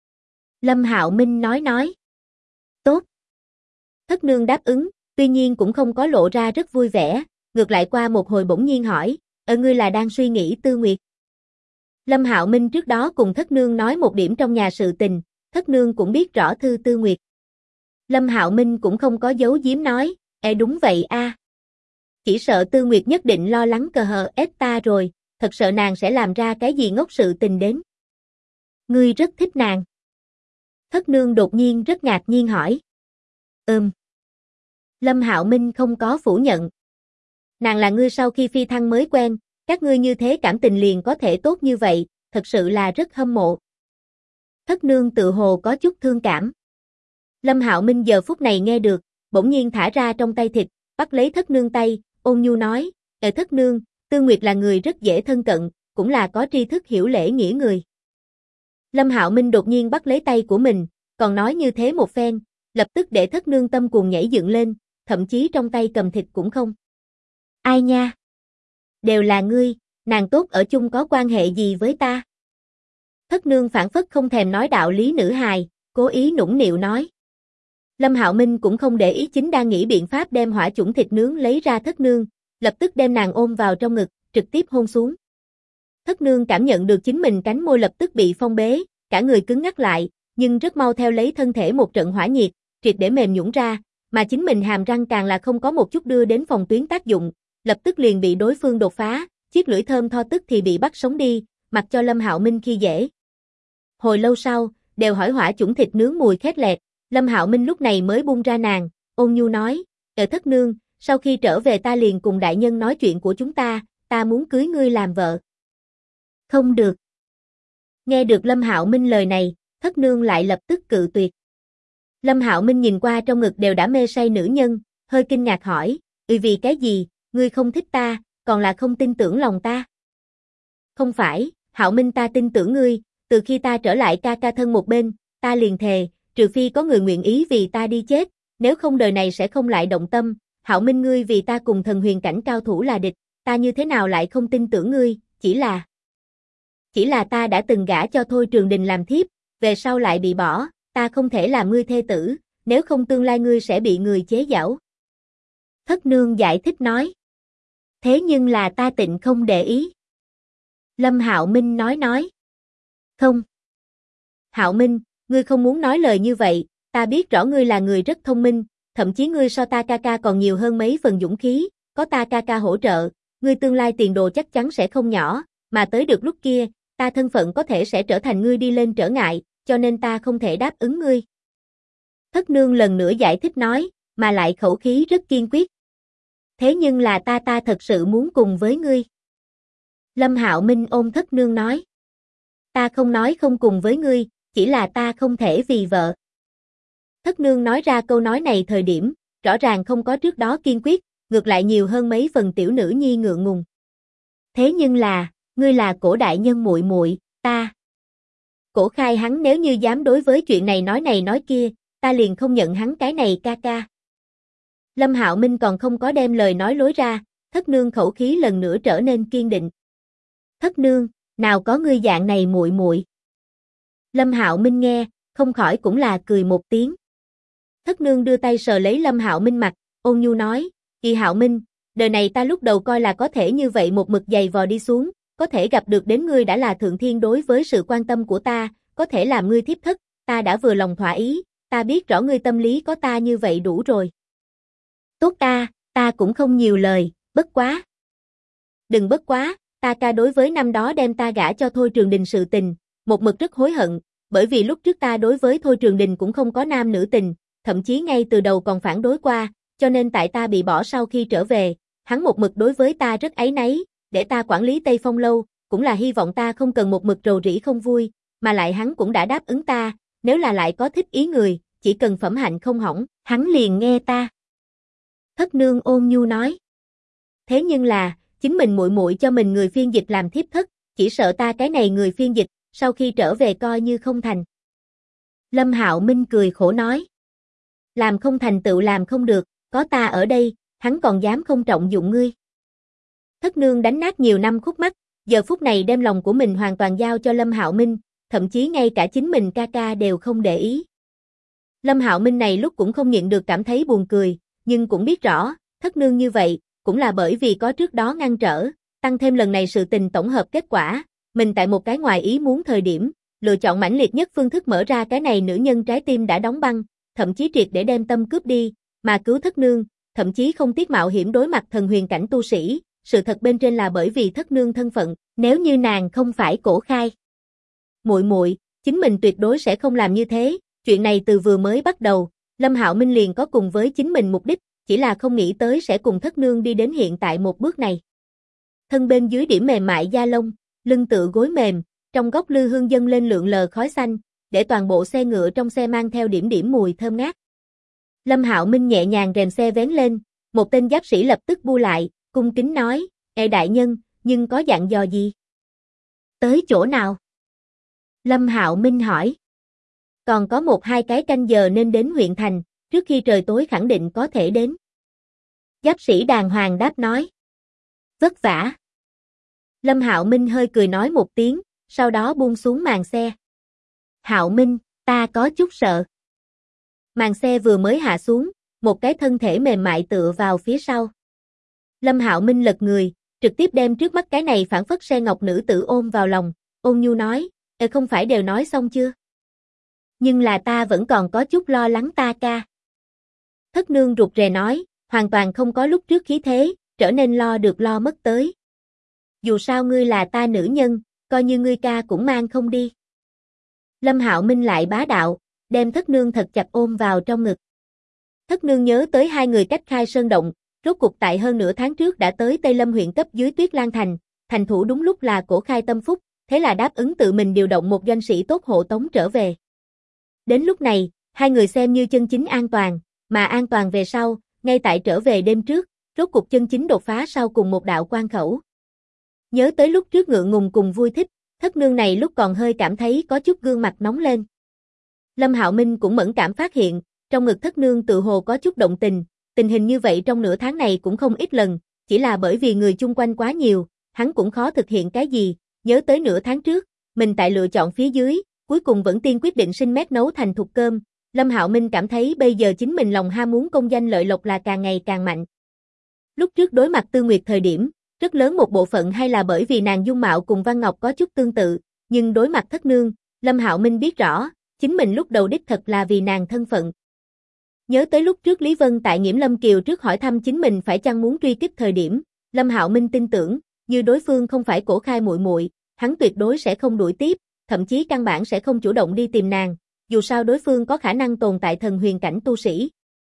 Lâm Hạo Minh nói. Tốt. Thất Nương đáp ứng, tuy nhiên cũng không có lộ ra rất vui vẻ, ngược lại qua một hồi bỗng nhiên hỏi, ngươi là đang suy nghĩ Tư Nguyệt? Lâm Hạo Minh trước đó cùng Thất Nương nói một điểm trong nhà sự tình, Thất Nương cũng biết rõ thư Tư Nguyệt. Lâm Hạo Minh cũng không có giấu giếm nói, đúng vậy a. Chỉ sợ Tư Nguyệt nhất định lo lắng cờ hờ ép ta rồi, thật sợ nàng sẽ làm ra cái gì ngốc sự tình đến. Ngươi rất thích nàng. Thất Nương đột nhiên rất ngạc nhiên hỏi. Lâm Hạo Minh không có phủ nhận. Nàng là ngươi sau khi phi thăng mới quen, các ngươi như thế cảm tình liền có thể tốt như vậy, thật sự là rất hâm mộ. Thất Nương tự hồ có chút thương cảm. Lâm Hạo Minh giờ phút này nghe được, bỗng nhiên thả ra trong tay thịt, bắt lấy Thất Nương tay, ôn nhu nói, Thất Nương, Tư Nguyệt là người rất dễ thân cận, cũng là có tri thức hiểu lễ nghĩa người. Lâm Hạo Minh đột nhiên bắt lấy tay của mình, còn nói như thế một phen, lập tức để Thất Nương tâm cuồng nhảy dựng lên, thậm chí trong tay cầm thịt cũng không. Ai nha? Đều là ngươi, nàng tốt ở chung có quan hệ gì với ta? Thất Nương phản phất không thèm nói đạo lý nữ hài, cố ý nũng nịu nói. Lâm Hạo Minh cũng không để ý, chính đang nghĩ biện pháp đem hỏa chủng thịt nướng lấy ra Thất Nương, lập tức đem nàng ôm vào trong ngực, trực tiếp hôn xuống. Thất Nương cảm nhận được chính mình cánh môi lập tức bị phong bế, cả người cứng ngắc lại, nhưng rất mau theo lấy thân thể một trận hỏa nhiệt, triệt để mềm nhũn ra, mà chính mình hàm răng càng là không có một chút đưa đến phòng tuyến tác dụng, lập tức liền bị đối phương đột phá, chiếc lưỡi thơm tho tức thì bị bắt sống đi, mặc cho Lâm Hạo Minh khi dễ. Hồi lâu sau, đều hỏi hỏa chủng thịt nướng mùi khét lẹt, Lâm Hạo Minh lúc này mới buông ra nàng, ôn nhu nói, Thất Nương, sau khi trở về ta liền cùng đại nhân nói chuyện của chúng ta muốn cưới ngươi làm vợ. Không được. Nghe được Lâm Hạo Minh lời này, Thất Nương lại lập tức cự tuyệt. Lâm Hạo Minh nhìn qua trong ngực đều đã mê say nữ nhân, hơi kinh ngạc hỏi, vì cái gì, ngươi không thích ta, còn là không tin tưởng lòng ta? Không phải, Hạo Minh ta tin tưởng ngươi, từ khi ta trở lại ca ca thân một bên, ta liền thề, trừ phi có người nguyện ý vì ta đi chết, nếu không đời này sẽ không lại động tâm, Hạo Minh ngươi vì ta cùng thần huyền cảnh cao thủ là địch, ta như thế nào lại không tin tưởng ngươi, chỉ là ta đã từng gả cho Thôi Trường Đình làm thiếp, về sau lại bị bỏ, ta không thể làm ngươi thê tử, nếu không tương lai ngươi sẽ bị người chế giễu. Thất nương giải thích nói. Thế nhưng là ta tịnh không để ý. Lâm Hạo Minh nói. Không. Hạo Minh, ngươi không muốn nói lời như vậy, ta biết rõ ngươi là người rất thông minh, thậm chí ngươi so ta ca ca còn nhiều hơn mấy phần dũng khí, có ta ca ca hỗ trợ, ngươi tương lai tiền đồ chắc chắn sẽ không nhỏ, mà tới được lúc kia, ta thân phận có thể sẽ trở thành ngươi đi lên trở ngại, cho nên ta không thể đáp ứng ngươi. Thất nương lần nữa giải thích nói, mà lại khẩu khí rất kiên quyết. Thế nhưng là ta thật sự muốn cùng với ngươi. Lâm Hạo Minh ôm thất nương nói. Ta không nói không cùng với ngươi, chỉ là ta không thể vì vợ. Thất nương nói ra câu nói này thời điểm, rõ ràng không có trước đó kiên quyết, ngược lại nhiều hơn mấy phần tiểu nữ nhi ngượng ngùng. Thế nhưng là, ngươi là Cổ đại nhân muội muội, ta. Cổ Khai hắn nếu như dám đối với chuyện này nói kia, ta liền không nhận hắn cái này ca ca. Lâm Hạo Minh còn không có đem lời nói lối ra, thất nương khẩu khí lần nữa trở nên kiên định. Thất nương, nào có ngươi dạng này muội muội. Lâm Hạo Minh nghe, không khỏi cũng là cười một tiếng. Thất nương đưa tay sờ lấy Lâm Hạo Minh mặt, ôn nhu nói, Kỳ Hạo Minh, đời này ta lúc đầu coi là có thể như vậy một mực dày vò đi xuống, có thể gặp được đến ngươi đã là thượng thiên đối với sự quan tâm của ta, có thể làm ngươi thiếp thất, ta đã vừa lòng thỏa ý, ta biết rõ ngươi tâm lý có ta như vậy đủ rồi. Tốt ta cũng không nhiều lời, bất quá. Đừng bất quá, ta ca đối với năm đó đem ta gả cho Thôi Trường Đình sự tình, một mực rất hối hận, bởi vì lúc trước ta đối với Thôi Trường Đình cũng không có nam nữ tình, thậm chí ngay từ đầu còn phản đối qua, cho nên tại ta bị bỏ sau khi trở về, hắn một mực đối với ta rất áy náy, để ta quản lý Tây Phong Lâu, cũng là hy vọng ta không cần một mực rầu rĩ không vui, mà lại hắn cũng đã đáp ứng ta, nếu là lại có thích ý người, chỉ cần phẩm hạnh không hỏng, hắn liền nghe ta. Thất nương ôn nhu nói. Thế nhưng là, chính mình muội muội cho mình người phiên dịch làm thiếp thất, chỉ sợ ta cái này người phiên dịch, sau khi trở về coi như không thành. Lâm Hạo Minh cười khổ nói. Làm không thành tựu làm không được, có ta ở đây, hắn còn dám không trọng dụng ngươi. Thất nương đánh nát nhiều năm khúc mắc, giờ phút này đem lòng của mình hoàn toàn giao cho Lâm Hạo Minh, thậm chí ngay cả chính mình ca ca đều không để ý. Lâm Hạo Minh này lúc cũng không nhịn được cảm thấy buồn cười, nhưng cũng biết rõ, thất nương như vậy, cũng là bởi vì có trước đó ngăn trở, tăng thêm lần này sự tình tổng hợp kết quả, mình tại một cái ngoài ý muốn thời điểm, lựa chọn mãnh liệt nhất phương thức mở ra cái này nữ nhân trái tim đã đóng băng, thậm chí triệt để đem tâm cướp đi, mà cứu thất nương, thậm chí không tiếc mạo hiểm đối mặt thần huyền cảnh tu sĩ, sự thật bên trên là bởi vì thất nương thân phận, nếu như nàng không phải Cổ Khai. Muội muội, chính mình tuyệt đối sẽ không làm như thế, chuyện này từ vừa mới bắt đầu, Lâm Hạo Minh liền có cùng với chính mình mục đích, chỉ là không nghĩ tới sẽ cùng thất nương đi đến hiện tại một bước này. Thân bên dưới điểm mềm mại da lông, lưng tựa gối mềm, trong góc lư hương dâng lên lượn lờ khói xanh, để toàn bộ xe ngựa trong xe mang theo điểm điểm mùi thơm ngát. Lâm Hạo Minh nhẹ nhàng rèm xe vén lên, một tên giáp sĩ lập tức bu lại, cung kính nói, "Ê đại nhân, nhưng có dặn dò gì?" "Tới chỗ nào?" Lâm Hạo Minh hỏi. "Còn có 1-2 cái canh giờ nên đến huyện thành, trước khi trời tối khẳng định có thể đến." Giáp sĩ đàng hoàng đáp nói. "Vất vả." Lâm Hạo Minh hơi cười nói một tiếng, sau đó buông xuống màn xe. "Hạo Minh, ta có chút sợ." Màn xe vừa mới hạ xuống, một cái thân thể mềm mại tựa vào phía sau. Lâm Hạo Minh lật người, trực tiếp đem trước mắt cái này phảng phất xe ngọc nữ tử ôm vào lòng, ôn nhu nói, không phải đều nói xong chưa? Nhưng là ta vẫn còn có chút lo lắng ta ca." Thất nương rụt rè nói, hoàn toàn không có lúc trước khí thế, trở nên lo được lo mất tới. "Dù sao ngươi là ta nữ nhân, coi như ngươi ca cũng mang không đi." Lâm Hạo Minh lại bá đạo, đem thất nương thật chặt ôm vào trong ngực. Thất nương nhớ tới hai người cách Khai Sơn Động, rốt cuộc tại hơn nửa tháng trước đã tới Tây Lâm huyện cấp dưới Tuyết Lan Thành, thành thủ đúng lúc là Cổ Khai tâm phúc, thế là đáp ứng tự mình điều động một doanh sĩ tốt hộ tống trở về. Đến lúc này, hai người xem như chân chính an toàn, mà an toàn về sau, ngay tại trở về đêm trước, rốt cuộc chân chính đột phá sau cùng một đạo quan khẩu. Nhớ tới lúc trước ngượng ngùng cùng vui thích, thất nương này lúc còn hơi cảm thấy có chút gương mặt nóng lên. Lâm Hạo Minh cũng mẫn cảm phát hiện, trong ngực thất nương tự hồ có chút động tình, tình hình như vậy trong nửa tháng này cũng không ít lần, chỉ là bởi vì người chung quanh quá nhiều, hắn cũng khó thực hiện cái gì, nhớ tới nửa tháng trước, mình tại lựa chọn phía dưới, cuối cùng vẫn tiên quyết định sinh mét nấu thành thục cơm, Lâm Hạo Minh cảm thấy bây giờ chính mình lòng ham muốn công danh lợi lộc là càng ngày càng mạnh. Lúc trước đối mặt Tư Nguyệt thời điểm, rất lớn một bộ phận hay là bởi vì nàng dung mạo cùng Văn Ngọc có chút tương tự, nhưng đối mặt thất nương, Lâm Hạo Minh biết rõ, chính mình lúc đầu đích thật là vì nàng thân phận. Nhớ tới lúc trước Lý Vân tại Nghiễm Lâm Kiều trước hỏi thăm chính mình phải chăng muốn truy kích thời điểm, Lâm Hạo Minh tin tưởng, như đối phương không phải Cổ Khai muội muội, hắn tuyệt đối sẽ không đuổi tiếp, thậm chí căn bản sẽ không chủ động đi tìm nàng, dù sao đối phương có khả năng tồn tại thần huyền cảnh tu sĩ.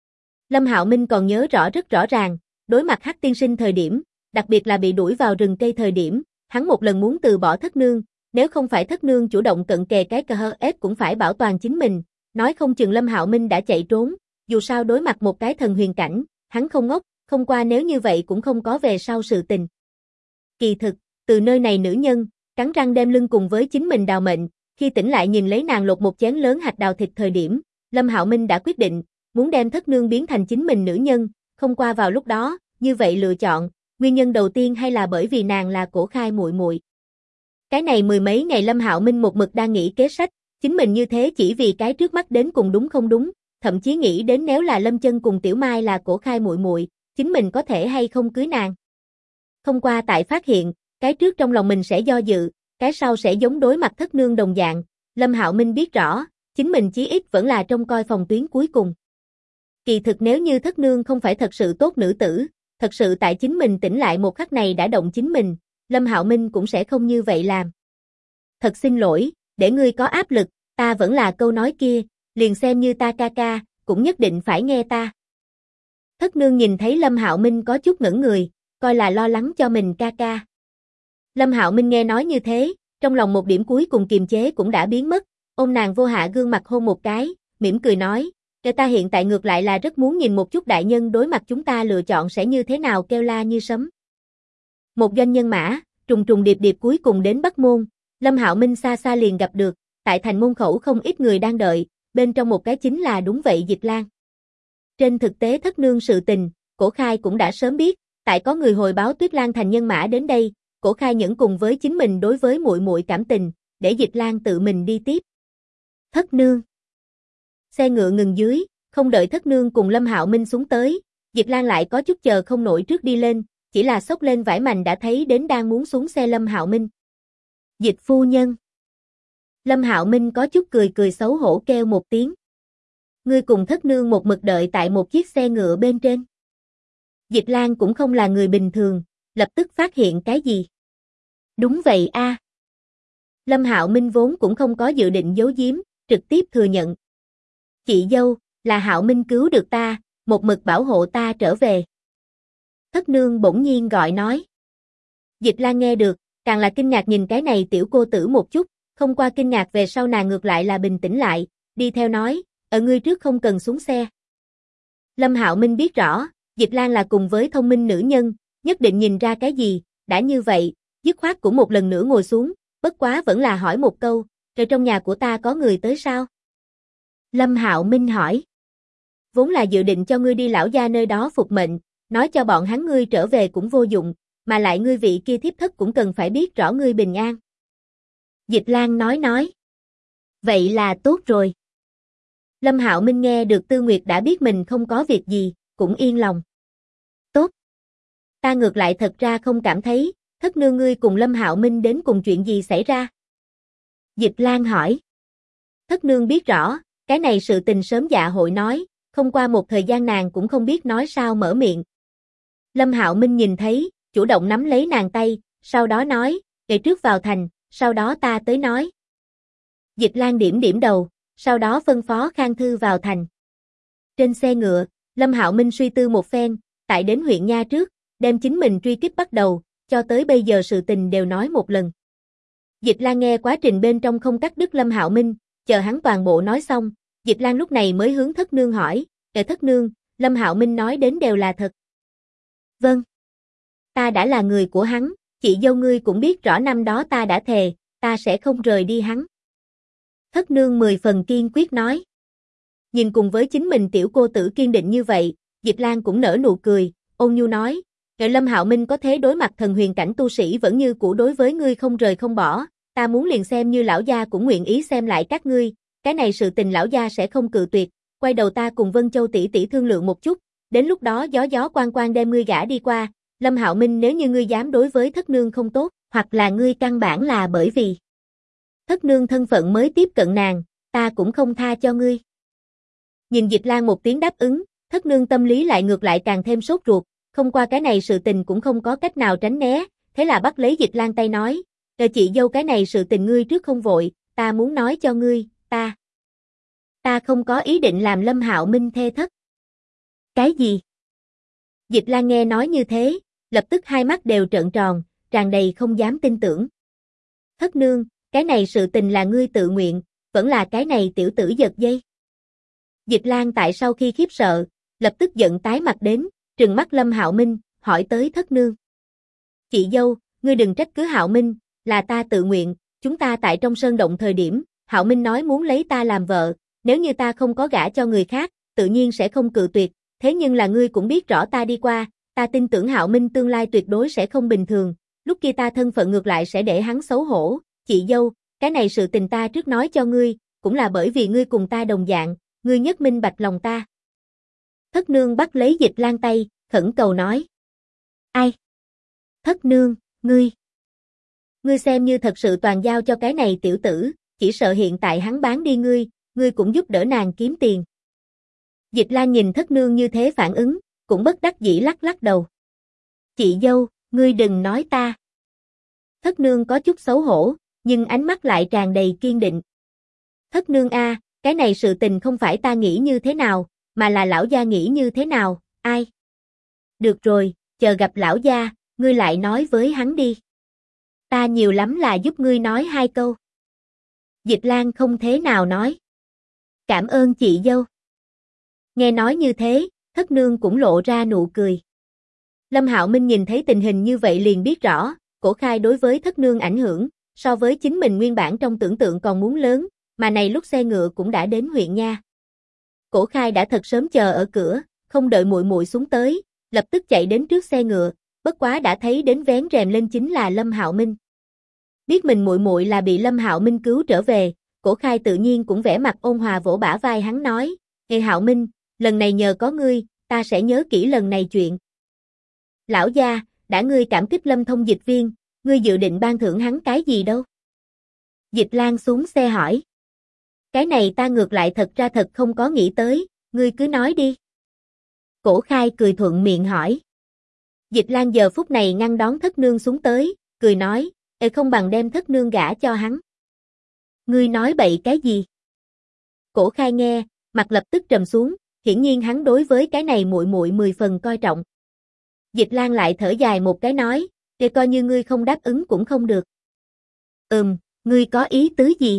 Lâm Hạo Minh còn nhớ rất rõ ràng, đối mặt Hắc tiên sinh thời điểm, đặc biệt là bị đuổi vào rừng cây thời điểm, hắn một lần muốn từ bỏ thất nương, nếu không phải thất nương chủ động cận kề cái KHF cũng phải bảo toàn chính mình, nói không chừng Lâm Hạo Minh đã chạy trốn, dù sao đối mặt một cái thần huyền cảnh, hắn không ngốc, không qua nếu như vậy cũng không có về sau sự tình. Kỳ thực, từ nơi này nữ nhân, cắn răng đem lưng cùng với chính mình đào mệnh, khi tỉnh lại nhìn lấy nàng lột một chén lớn hạt đào thịt thời điểm, Lâm Hạo Minh đã quyết định, muốn đem thất nương biến thành chính mình nữ nhân, không qua vào lúc đó, như vậy lựa chọn, nguyên nhân đầu tiên hay là bởi vì nàng là Cổ Khai muội muội. Cái này mười mấy ngày Lâm Hạo Minh một mực đang nghĩ kế sách, chính mình như thế chỉ vì cái trước mắt đến cùng đúng không đúng, thậm chí nghĩ đến nếu là Lâm Chân cùng Tiểu Mai là Cổ Khai muội muội, chính mình có thể hay không cưới nàng. Không qua tại phát hiện, cái trước trong lòng mình sẽ do dự, cái sau sẽ giống đối mặt thất nương đồng dạng, Lâm Hạo Minh biết rõ, chính mình chí ít vẫn là trông coi phòng tuyến cuối cùng. Kỳ thực nếu như thất nương không phải thật sự tốt nữ tử, thật sự tại chính mình tỉnh lại một khắc này đã động chính mình, Lâm Hạo Minh cũng sẽ không như vậy làm. Thật xin lỗi, để ngươi có áp lực, ta vẫn là câu nói kia, liền xem như ta ca ca, cũng nhất định phải nghe ta. Thất nương nhìn thấy Lâm Hạo Minh có chút ngẩn người, coi là lo lắng cho mình ca ca. Lâm Hạo Minh nghe nói như thế, trong lòng một điểm cuối cùng kiềm chế cũng đã biến mất, ôm nàng vô hạ gương mặt hôn một cái, mỉm cười nói, kêu ta hiện tại ngược lại là rất muốn nhìn một chút đại nhân đối mặt chúng ta lựa chọn sẽ như thế nào kêu la như sấm. Một doanh nhân mã, trùng trùng điệp điệp cuối cùng đến Bắc Môn, Lâm Hạo Minh xa xa liền gặp được, tại thành môn khẩu không ít người đang đợi, bên trong một cái chính là đúng vậy Dịch Lan. Trên thực tế thất nương sự tình, Cổ Khai cũng đã sớm biết, tại có người hồi báo Tuyết Lan thành nhân mã đến đây, Cổ Khai nhẫn cùng với chính mình đối với muội muội cảm tình, để Dịch Lan tự mình đi tiếp. Thất nương. Xe ngựa ngừng dưới, không đợi thất nương cùng Lâm Hạo Minh xuống tới, Dịch Lan lại có chút chờ không nổi trước đi lên, chỉ là xốc lên vải mành đã thấy đến đang muốn xuống xe Lâm Hạo Minh. Dịch phu nhân. Lâm Hạo Minh có chút cười cười xấu hổ kêu một tiếng. Ngươi cùng thất nương một mực đợi tại một chiếc xe ngựa bên trên. Dịch Lan cũng không là người bình thường, lập tức phát hiện cái gì. Đúng vậy a. Lâm Hạo Minh vốn cũng không có dự định giấu giếm, trực tiếp thừa nhận. Chị dâu, là Hạo Minh cứu được ta, một mực bảo hộ ta trở về. Thất nương bỗng nhiên gọi nói. Dịch Lan nghe được, càng là kinh ngạc nhìn cái này tiểu cô tử một chút, không qua kinh ngạc về sau nàng ngược lại là bình tĩnh lại, đi theo nói, ở ngươi trước không cần xuống xe. Lâm Hạo Minh biết rõ, Dịch Lan là cùng với thông minh nữ nhân, nhất định nhìn ra cái gì, đã như vậy, dứt khoát cũng một lần nữa ngồi xuống, bất quá vẫn là hỏi một câu, rồi trong nhà của ta có người tới sao? Lâm Hạo Minh hỏi. Vốn là dự định cho ngươi đi lão gia nơi đó phục mệnh, nói cho bọn hắn ngươi trở về cũng vô dụng, mà lại ngươi vị kia thiếp thất cũng cần phải biết rõ ngươi bình an. Dịch Lan nói. Vậy là tốt rồi. Lâm Hạo Minh nghe được Tư Nguyệt đã biết mình không có việc gì, cũng yên lòng. Tốt. Ta ngược lại thật ra không cảm thấy, thất nương ngươi cùng Lâm Hạo Minh đến cùng chuyện gì xảy ra? Dịch Lan hỏi. Thất nương biết rõ, cái này sự tình sớm dạ hội nói, không qua một thời gian nàng cũng không biết nói sao mở miệng. Lâm Hạo Minh nhìn thấy, chủ động nắm lấy nàng tay, sau đó nói, ngày trước vào thành, sau đó ta tới nói. Dịch Lan điểm điểm đầu, sau đó phân phó Khang Thư vào thành. Trên xe ngựa, Lâm Hạo Minh suy tư một phen, tại đến huyện Nha trước, đem chính mình truy kích bắt đầu, cho tới bây giờ sự tình đều nói một lần. Dịch Lan nghe quá trình bên trong không cắt đứt Lâm Hạo Minh, chờ hắn toàn bộ nói xong, Dịch Lan lúc này mới hướng thất nương hỏi, thất nương, Lâm Hạo Minh nói đến đều là thật. Vâng. Ta đã là người của hắn, chị dâu ngươi cũng biết rõ năm đó ta đã thề, ta sẽ không rời đi hắn. Thất nương 10 phần kiên quyết nói. Nhìn cùng với chính mình tiểu cô tử kiên định như vậy, Dịch Lan cũng nở nụ cười, ôn nhu nói, "Ngợi Lâm Hạo Minh có thế đối mặt thần huyền cảnh tu sĩ vẫn như cũ đối với ngươi không rời không bỏ, ta muốn liền xem như lão gia cũng nguyện ý xem lại các ngươi, cái này sự tình lão gia sẽ không cự tuyệt, quay đầu ta cùng Vân Châu tỷ tỷ thương lượng một chút, đến lúc đó gió gió quan quan đem ngươi gả đi qua, Lâm Hạo Minh nếu như ngươi dám đối với thất nương không tốt, hoặc là ngươi căn bản là bởi vì thất nương thân phận mới tiếp cận nàng, ta cũng không tha cho ngươi." Nhìn Dịch Lan một tiếng đáp ứng, thất nương tâm lý lại ngược lại càng thêm sốt ruột, không qua cái này sự tình cũng không có cách nào tránh né, thế là bắt lấy Dịch Lan tay nói, chị dâu cái này sự tình ngươi trước không vội, ta muốn nói cho ngươi, ta không có ý định làm Lâm Hạo Minh thê thất." "Cái gì?" Dịch Lan nghe nói như thế, lập tức hai mắt đều trợn tròn, tràn đầy không dám tin tưởng. "Thất nương, cái này sự tình là ngươi tự nguyện, vẫn là cái này tiểu tử giật dây?" Dịch Lan tại sau khi khiếp sợ, lập tức giận tái mặt đến, trừng mắt Lâm Hạo Minh, hỏi tới thất nương. "Chị dâu, ngươi đừng trách cứ Hạo Minh, là ta tự nguyện, chúng ta tại trong sơn động thời điểm, Hạo Minh nói muốn lấy ta làm vợ, nếu như ta không có gả cho người khác, tự nhiên sẽ không cự tuyệt, thế nhưng là ngươi cũng biết rõ ta đi qua, ta tin tưởng Hạo Minh tương lai tuyệt đối sẽ không bình thường, lúc kia ta thân phận ngược lại sẽ để hắn xấu hổ, chị dâu, cái này sự tình ta trước nói cho ngươi, cũng là bởi vì ngươi cùng ta đồng dạng, ngươi nhất minh bạch lòng ta." Thất nương bắt lấy Dịch Lan tay, khẩn cầu nói. "Ai? Thất nương, ngươi xem như thật sự toàn giao cho cái này tiểu tử, chỉ sợ hiện tại hắn bán đi ngươi cũng giúp đỡ nàng kiếm tiền." Dịch Lan nhìn thất nương như thế phản ứng, cũng bất đắc dĩ lắc lắc đầu. "Chị dâu, ngươi đừng nói ta." Thất nương có chút xấu hổ, nhưng ánh mắt lại tràn đầy kiên định. "Thất nương a, cái này sự tình không phải ta nghĩ như thế nào, mà là lão gia nghĩ như thế nào, ai?" "Được rồi, chờ gặp lão gia, ngươi lại nói với hắn đi. Ta nhiều lắm là giúp ngươi nói hai câu." Dịch Lan không thế nào nói. "Cảm ơn chị dâu." Nghe nói như thế, thất nương cũng lộ ra nụ cười. Lâm Hạo Minh nhìn thấy tình hình như vậy liền biết rõ, Cổ Khai đối với thất nương ảnh hưởng, so với chính mình nguyên bản trong tưởng tượng còn muốn lớn, mà này lúc xe ngựa cũng đã đến huyện nha. Cổ Khai đã thật sớm chờ ở cửa, không đợi muội muội xuống tới, lập tức chạy đến trước xe ngựa, bất quá đã thấy đến vén rèm lên chính là Lâm Hạo Minh. Biết mình muội muội là bị Lâm Hạo Minh cứu trở về, Cổ Khai tự nhiên cũng vẻ mặt ôn hòa vỗ bả vai hắn nói, "Ê Hạo Minh, lần này nhờ có ngươi, ta sẽ nhớ kỹ lần này chuyện." "Lão gia, đã ngươi cảm kích Lâm thông dịch viên, ngươi dự định ban thưởng hắn cái gì đâu?" Dịch Lan xuống xe hỏi. "Cái này ta ngược lại thật ra thật không có nghĩ tới, ngươi cứ nói đi." Cổ Khai cười thuận miệng hỏi. Dịch Lan giờ phút này ngăn đón thất nương xuống tới, cười nói, "Ê không bằng đem thất nương gả cho hắn." "Ngươi nói bậy cái gì?" Cổ Khai nghe, mặt lập tức trầm xuống, hiển nhiên hắn đối với cái này muội muội 10 phần coi trọng. Dịch Lan lại thở dài một cái nói, "Ê coi như ngươi không đáp ứng cũng không được." Ngươi có ý tứ gì?"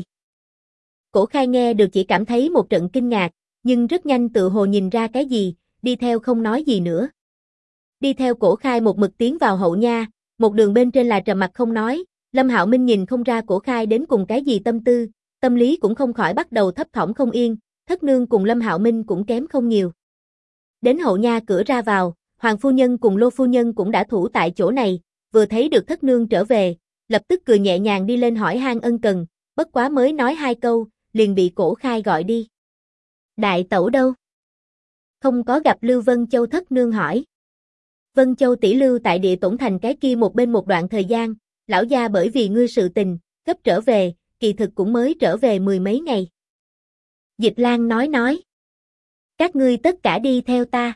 Cổ Khai nghe được chỉ cảm thấy một trận kinh ngạc, nhưng rất nhanh tự hồ nhìn ra cái gì, đi theo không nói gì nữa. Đi theo Cổ Khai một mực tiến vào hậu nha, một đường bên trên là trầm mặc không nói, Lâm Hạo Minh nhìn không ra Cổ Khai đến cùng cái gì tâm tư, tâm lý cũng không khỏi bắt đầu thấp thỏm không yên, thất nương cùng Lâm Hạo Minh cũng kém không nhiều. Đến hậu nha cửa ra vào, Hoàng phu nhân cùng Lô phu nhân cũng đã thủ tại chỗ này, vừa thấy được thất nương trở về, lập tức cười nhẹ nhàng đi lên hỏi han ân cần, bất quá mới nói hai câu, liền bị Cổ Khai gọi đi. "Đại tẩu đâu?" "Không có gặp Lưu Vân Châu." thất nương hỏi. "Vân Châu tỷ lưu tại địa tổn thành cái kia một bên một đoạn thời gian, lão gia bởi vì ngươi sự tình, gấp trở về, kỳ thực cũng mới trở về 10 mấy ngày." Dịch Lan nói. "Các ngươi tất cả đi theo ta."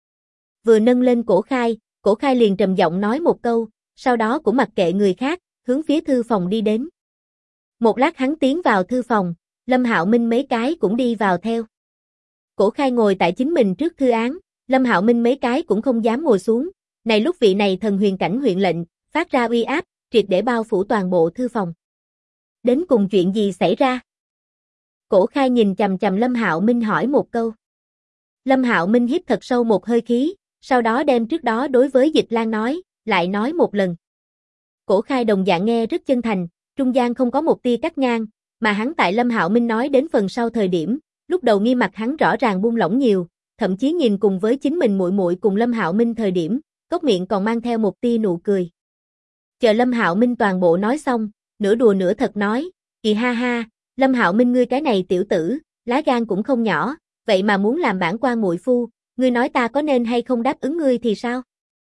Vừa nâng lên Cổ Khai liền trầm giọng nói một câu, sau đó cũng mặc kệ người khác, hướng phía thư phòng đi đến. Một lát hắn tiến vào thư phòng, Lâm Hạo Minh mấy cái cũng đi vào theo. Cổ Khai ngồi tại chính mình trước thư án, Lâm Hạo Minh mấy cái cũng không dám ngồi xuống, này lúc vị này thần huyền cảnh huyện lệnh, phát ra uy áp, triệt để bao phủ toàn bộ thư phòng. Đến cùng chuyện gì xảy ra? Cổ Khai nhìn chằm chằm Lâm Hạo Minh hỏi một câu. Lâm Hạo Minh hít thật sâu một hơi khí, sau đó đem trước đó đối với Dịch Lan nói, lại nói một lần. Cổ Khai đồng dạng nghe rất chân thành, trung gian không có một tia cắt ngang, mà hắn tại Lâm Hạo Minh nói đến phần sau thời điểm, lúc đầu nghi mặt hắn rõ ràng buông lỏng nhiều, thậm chí nhìn cùng với chính mình muội muội cùng Lâm Hạo Minh thời điểm, cốc miệng còn mang theo một tia nụ cười. Chờ Lâm Hạo Minh toàn bộ nói xong, nửa đùa nửa thật nói, "Kì ha ha, Lâm Hạo Minh ngươi cái này tiểu tử, lá gan cũng không nhỏ, vậy mà muốn làm bản quan muội phu, ngươi nói ta có nên hay không đáp ứng ngươi thì sao?"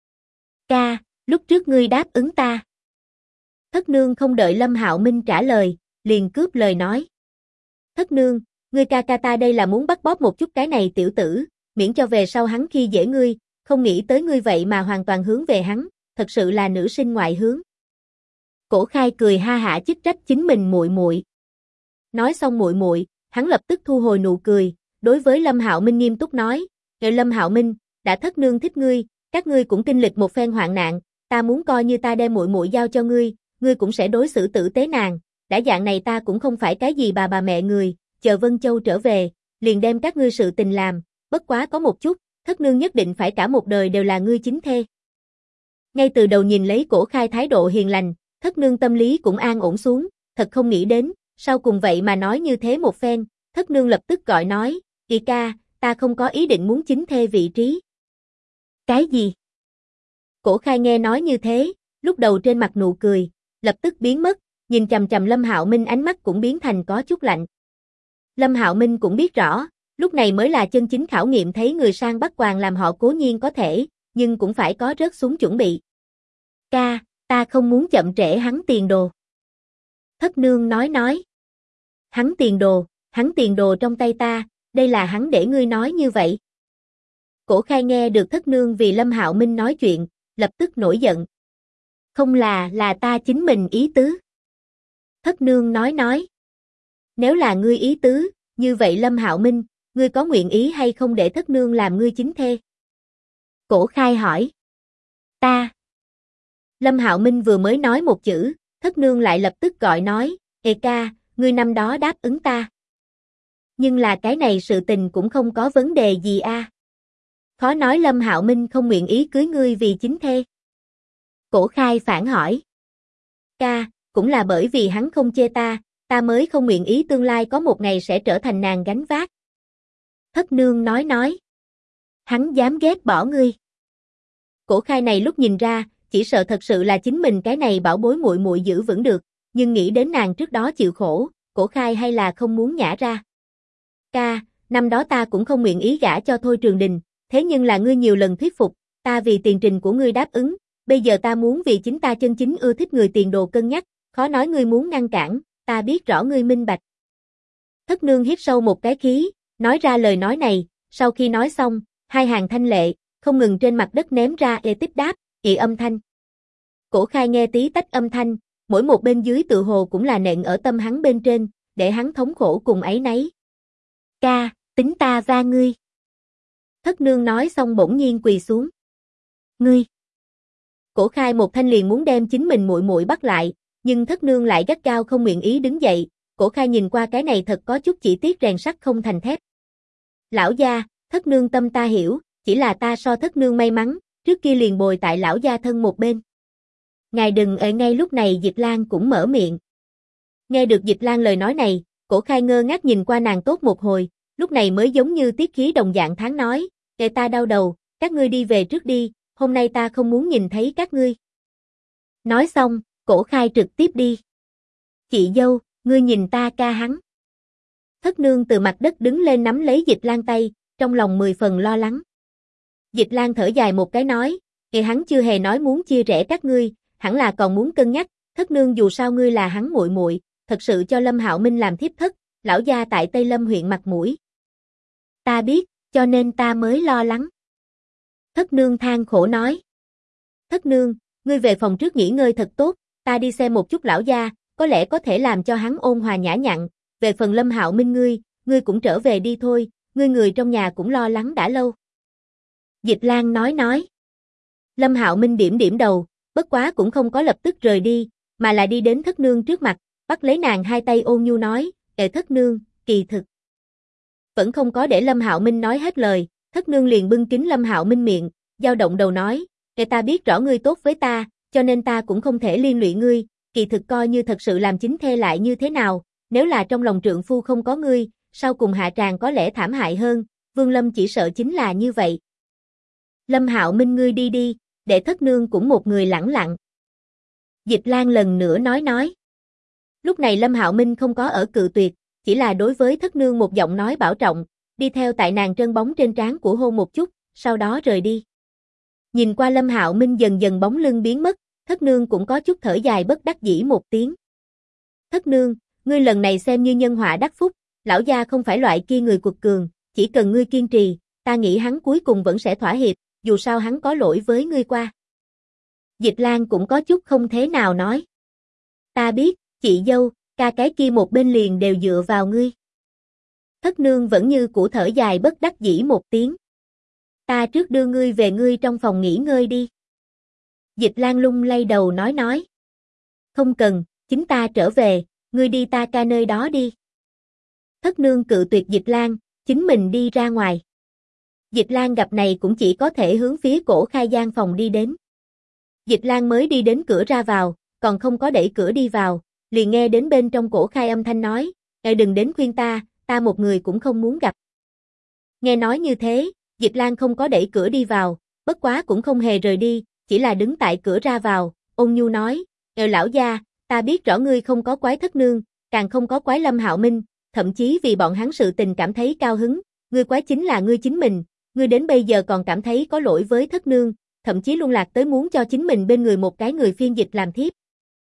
"Ca, lúc trước ngươi đáp ứng ta." Thất nương không đợi Lâm Hạo Minh trả lời, liền cướp lời nói. "Thất nương, ngươi ca ca ta đây là muốn bắt bóp một chút cái này tiểu tử, miễn cho về sau hắn khi dễ ngươi, không nghĩ tới ngươi vậy mà hoàn toàn hướng về hắn, thật sự là nữ sinh ngoại hướng." Cổ Khai cười ha hả chích trách chính mình muội muội. Nói xong muội muội, hắn lập tức thu hồi nụ cười, đối với Lâm Hạo Minh nghiêm túc nói, Lâm Hạo Minh, đã thất nương thích ngươi, các ngươi cũng kinh lịch một phen hoạn nạn, ta muốn coi như ta đem muội muội giao cho ngươi, ngươi cũng sẽ đối xử tử tế nàng, đã dạng này ta cũng không phải cái gì bà mẹ người, chờ Vân Châu trở về, liền đem các ngươi sự tình làm, bất quá có một chút, thất nương nhất định phải cả một đời đều là ngươi chính thê." Ngay từ đầu nhìn lấy Cổ Khai thái độ hiền lành, thất nương tâm lý cũng an ổn xuống, thật không nghĩ đến, sau cùng vậy mà nói như thế một phen, thất nương lập tức gọi nói, "Kỳ ca, ta không có ý định muốn chính thê vị trí." "Cái gì?" Cổ Khai nghe nói như thế, lúc đầu trên mặt nụ cười, lập tức biến mất, nhìn chằm chằm Lâm Hạo Minh ánh mắt cũng biến thành có chút lạnh. Lâm Hạo Minh cũng biết rõ, lúc này mới là chân chính khảo nghiệm thấy người sang bắt quàng làm họ cố nhiên có thể, nhưng cũng phải có rớt xuống chuẩn bị. "Ca, ta không muốn chậm trễ hắn tiền đồ." Thất nương nói. Hắn tiền đồ trong tay ta, đây là hắn để ngươi nói như vậy." Cổ Khai nghe được thất nương vì Lâm Hạo Minh nói chuyện, lập tức nổi giận. "Không là ta chính mình ý tứ." Thất nương nói. "Nếu là ngươi ý tứ, như vậy Lâm Hạo Minh, ngươi có nguyện ý hay không để thất nương làm ngươi chính thê?" Cổ Khai hỏi. "Ta." Lâm Hạo Minh vừa mới nói một chữ, thất nương lại lập tức gọi nói, "Ê ca, ngươi năm đó đáp ứng ta. Nhưng là cái này sự tình cũng không có vấn đề gì a. Khó nói Lâm Hạo Minh không nguyện ý cưới ngươi vì chính thê." Cổ Khai phản hỏi. "Ca, cũng là bởi vì hắn không chê ta mới không nguyện ý tương lai có một ngày sẽ trở thành nàng gánh vác." Thất nương nói. "Hắn dám ghét bỏ ngươi." Cổ Khai này lúc nhìn ra, chỉ sợ thật sự là chính mình cái này bảo bối muội muội giữ vững được, nhưng nghĩ đến nàng trước đó chịu khổ, Cổ Khai hay là không muốn nhả ra. "Ca, năm đó ta cũng không nguyện ý gả cho Thôi Trường Đình, thế nhưng là ngươi nhiều lần thuyết phục, ta vì tiền trình của ngươi đáp ứng, bây giờ ta muốn vì chính ta chân chính ưa thích người tiền đồ cân nhắc, khó nói ngươi muốn ngăn cản, ta biết rõ ngươi minh bạch." Thất nương hít sâu một cái khí, nói ra lời nói này, sau khi nói xong, hai hàng thanh lệ, không ngừng trên mặt đất ném ra tích đáp, âm thanh. Cổ Khai nghe tí tách âm thanh, mỗi một bên dưới tự hồ cũng là nện ở tâm hắn bên trên, để hắn thống khổ cùng áy náy. "Ca, tính ta va ngươi." Thất nương nói xong bỗng nhiên quỳ xuống. "Ngươi." Cổ Khai một thanh liền muốn đem chính mình muội muội bắt lại, nhưng thất nương lại gắt gao không nguyện ý đứng dậy, Cổ Khai nhìn qua cái này thật có chút chỉ tiếc rèn sắt không thành thép. "Lão gia, thất nương tâm ta hiểu, chỉ là ta so thất nương may mắn, trước kia liền bồi tại lão gia thân một bên." "Ngài đừng ở." Ngay lúc này Dịch Lan cũng mở miệng. Nghe được Dịch Lan lời nói này, Cổ Khai ngơ ngác nhìn qua nàng tốt một hồi, lúc này mới giống như tiết khí đồng dạng tháng nói, "Kệ ta đau đầu, các ngươi đi về trước đi, hôm nay ta không muốn nhìn thấy các ngươi." Nói xong, Cổ Khai trực tiếp đi. "Chị dâu, ngươi nhìn ta ca hắn." Thất nương từ mặt đất đứng lên nắm lấy Dịch Lan tay, trong lòng 10 phần lo lắng. Dịch Lan thở dài một cái nói, hắn chưa hề nói muốn chia rẽ các ngươi, hẳn là còn muốn cân nhắc, thất nương dù sao ngươi là hắn muội muội, thật sự cho Lâm Hạo Minh làm thiếp thất, lão gia tại Tây Lâm huyện mặt mũi." "Ta biết, cho nên ta mới lo lắng." Thất nương than khổ nói. "Thất nương, ngươi về phòng trước nghỉ ngơi thật tốt, ta đi xem một chút lão gia, có lẽ có thể làm cho hắn ôn hòa nhã nhặn, về phần Lâm Hạo Minh ngươi cũng trở về đi thôi, ngươi người trong nhà cũng lo lắng đã lâu." Dịch Lan nói. Lâm Hạo Minh điểm đầu, bất quá cũng không có lập tức rời đi, mà là đi đến thất nương trước mặt, bắt lấy nàng hai tay ôn nhu nói, thất nương, kỳ thực." Vẫn không có để Lâm Hạo Minh nói hết lời, thất nương liền bưng kín Lâm Hạo Minh miệng, dao động đầu nói, "Ta biết rõ ngươi tốt với ta, cho nên ta cũng không thể liên lụy ngươi, kỳ thực coi như thật sự làm chính thê lại như thế nào, nếu là trong lòng trượng phu không có ngươi, sau cùng hạ tràng có lẽ thảm hại hơn, Vương Lâm chỉ sợ chính là như vậy. Lâm Hạo Minh ngươi đi đi, để thất nương cũng một người lẳng lặng. Dịch Lan lần nữa nói. Lúc này Lâm Hạo Minh không có ở cự tuyệt, chỉ là đối với thất nương một giọng nói bảo trọng, đi theo tại nàng trơn bóng trên trán của hôn một chút, sau đó rời đi. Nhìn qua Lâm Hạo Minh dần dần bóng lưng biến mất, thất nương cũng có chút thở dài bất đắc dĩ một tiếng. Thất nương, ngươi lần này xem như nhân họa đắc phúc, lão gia không phải loại kia người cuột cường, chỉ cần ngươi kiên trì, ta nghĩ hắn cuối cùng vẫn sẽ thỏa hiệp, dù sao hắn có lỗi với ngươi qua. Dịch Lan cũng có chút không thế nào nói. Ta biết, chị dâu, ca cái kia một bên liền đều dựa vào ngươi. Thất nương vẫn như cũ thở dài bất đắc dĩ một tiếng. Ta trước đưa ngươi về ngươi trong phòng nghỉ ngơi đi. Dịch Lan lung lay đầu nói. Không cần, chính ta trở về, ngươi đi ta ca nơi đó đi. Thất nương cự tuyệt Dịch Lan, chính mình đi ra ngoài. Dịch Lan gặp này cũng chỉ có thể hướng phía Cổ Khai gian phòng đi đến. Dịch Lan mới đi đến cửa ra vào, còn không có đẩy cửa đi vào, liền nghe đến bên trong Cổ Khai âm thanh nói, đừng đến khuyên ta một người cũng không muốn gặp. Nghe nói như thế, Dịch Lan không có đẩy cửa đi vào, bất quá cũng không hề rời đi, chỉ là đứng tại cửa ra vào, ôn nhu nói, lão gia, ta biết rõ ngươi không có quái thất nương, càng không có quái Lâm Hạo Minh, thậm chí vì bọn hắn sự tình cảm thấy cao hứng, ngươi quái chính là ngươi chính mình, ngươi đến bây giờ còn cảm thấy có lỗi với thất nương, thậm chí luôn lạc tới muốn cho chính mình bên người một cái người phiên dịch làm thiếp.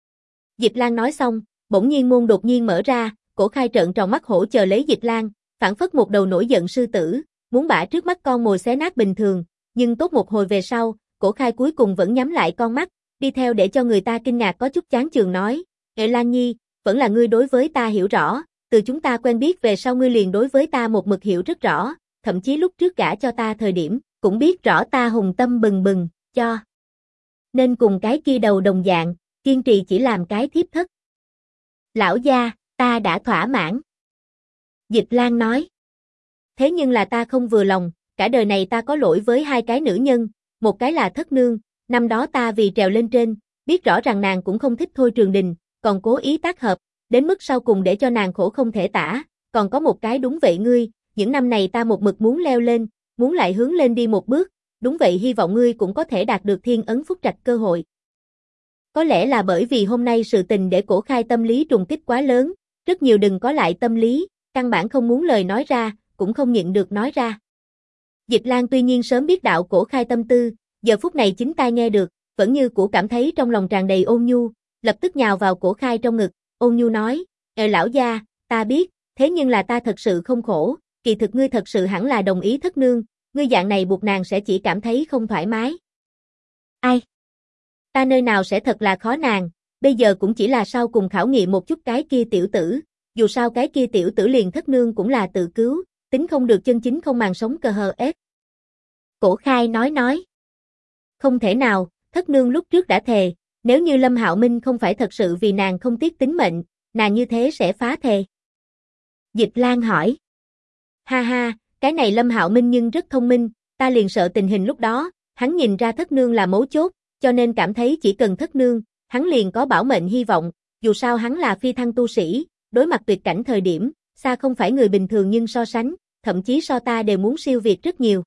Dịch Lan nói xong, bỗng nhiên môn đột nhiên mở ra, Cổ Khai trợn tròn mắt hổ chờ lấy Dịch Lan, phảng phất một đầu nổi giận sư tử, muốn bả trước mắt con mồi xé nát bình thường, nhưng tốt một hồi về sau, Cổ Khai cuối cùng vẫn nhắm lại con mắt, đi theo để cho người ta kinh ngạc có chút chán chường nói, Lan Nhi, vẫn là ngươi đối với ta hiểu rõ, từ chúng ta quen biết về sau ngươi liền đối với ta một mực hiểu rất rõ, thậm chí lúc trước gả cho ta thời điểm, cũng biết rõ ta hùng tâm bừng bừng, cho nên cùng cái kia đầu đồng dạng, kiên trì chỉ làm cái thiếp thất. Lão gia, ta đã thỏa mãn. Dịch Lan nói. Thế nhưng là ta không vừa lòng, cả đời này ta có lỗi với hai cái nữ nhân, một cái là thất nương, năm đó ta vì trèo lên trên, biết rõ rằng nàng cũng không thích Thôi Trường Đình, còn cố ý tác hợp, đến mức sau cùng để cho nàng khổ không thể tả, còn có một cái đúng vậy ngươi, những năm này ta một mực muốn leo lên, muốn lại hướng lên đi một bước, đúng vậy hy vọng ngươi cũng có thể đạt được thiên ấn phúc trạch cơ hội. Có lẽ là bởi vì hôm nay sự tình để Cổ Khai tâm lý trùng kích quá lớn, rất nhiều đừng có lại tâm lý, căn bản không muốn lời nói ra, cũng không nhịn được nói ra. Dịch Lan tuy nhiên sớm biết đạo Cổ Khai tâm tư, giờ phút này chính tai nghe được, vẫn như cũ cảm thấy trong lòng tràn đầy ôn nhu, lập tức nhào vào Cổ Khai trong ngực, ôn nhu nói, lão gia, ta biết, thế nhưng là ta thật sự không khổ, kỳ thực ngươi thật sự hẳn là đồng ý thất nương, ngươi dạng này buộc nàng sẽ chỉ cảm thấy không thoải mái. Ai? Ta nơi nào sẽ thật là khó nàng, bây giờ cũng chỉ là sau cùng khảo nghiệm một chút cái kia tiểu tử, dù sao cái kia tiểu tử liền thất nương cũng là tự cứu, tính không được chân chính không màng sống cờ hờ ép. Cổ Khai nói. Không thể nào, thất nương lúc trước đã thề, nếu như Lâm Hạo Minh không phải thật sự vì nàng không tiếc tính mệnh, nàng như thế sẽ phá thề. Dịch Lan hỏi. Ha ha, cái này Lâm Hạo Minh nhưng rất thông minh, ta liền sợ tình hình lúc đó, hắn nhìn ra thất nương là mấu chốt, cho nên cảm thấy chỉ cần thất nương, hắn liền có bảo mệnh hy vọng, dù sao hắn là phi thăng tu sĩ, đối mặt tuyệt cảnh thời điểm, xa không phải người bình thường nhưng so sánh, thậm chí so ta đều muốn siêu việt rất nhiều.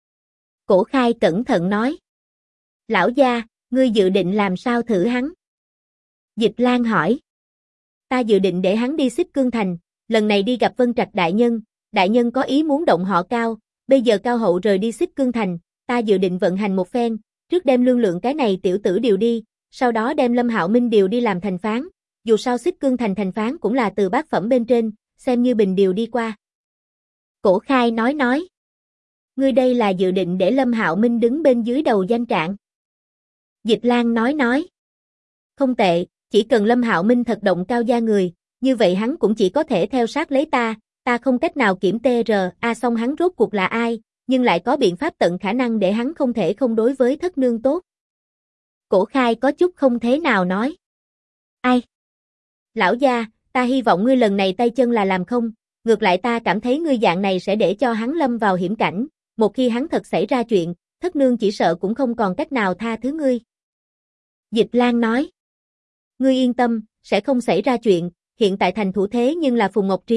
Cổ Khai cẩn thận nói. Lão gia, ngươi dự định làm sao thử hắn? Dịch Lan hỏi. Ta dự định để hắn đi Xích Cương Thành, lần này đi gặp Vân Trạch đại nhân có ý muốn động họ Cao, bây giờ Cao Hậu rời đi Xích Cương Thành, ta dự định vận hành một phen, trước đem Lương Lượng cái này tiểu tử điều đi, sau đó đem Lâm Hạo Minh điều đi làm thành phán, dù sao Xích Cương Thành thành phán cũng là từ bát phẩm bên trên, xem như bình điều đi qua. Cổ Khai nói. Ngươi đây là dự định để Lâm Hạo Minh đứng bên dưới đầu danh trạng. Dịch Lan nói. Không tệ, chỉ cần Lâm Hạo Minh thật động cao gia người, như vậy hắn cũng chỉ có thể theo sát lấy ta không cách nào kiểm xong hắn rốt cuộc là ai, nhưng lại có biện pháp tận khả năng để hắn không thể không đối với thất nương tốt. Cổ Khai có chút không thế nào nói. Ai? Lão gia, ta hy vọng ngươi lần này tay chân là làm không, ngược lại ta cảm thấy ngươi dạng này sẽ để cho hắn lâm vào hiểm cảnh, một khi hắn thật xảy ra chuyện, thất nương chỉ sợ cũng không còn cách nào tha thứ ngươi. Dịch Lan nói. Ngươi yên tâm, sẽ không xảy ra chuyện, hiện tại thành thủ thế nhưng là Phùng Ngọc Trí,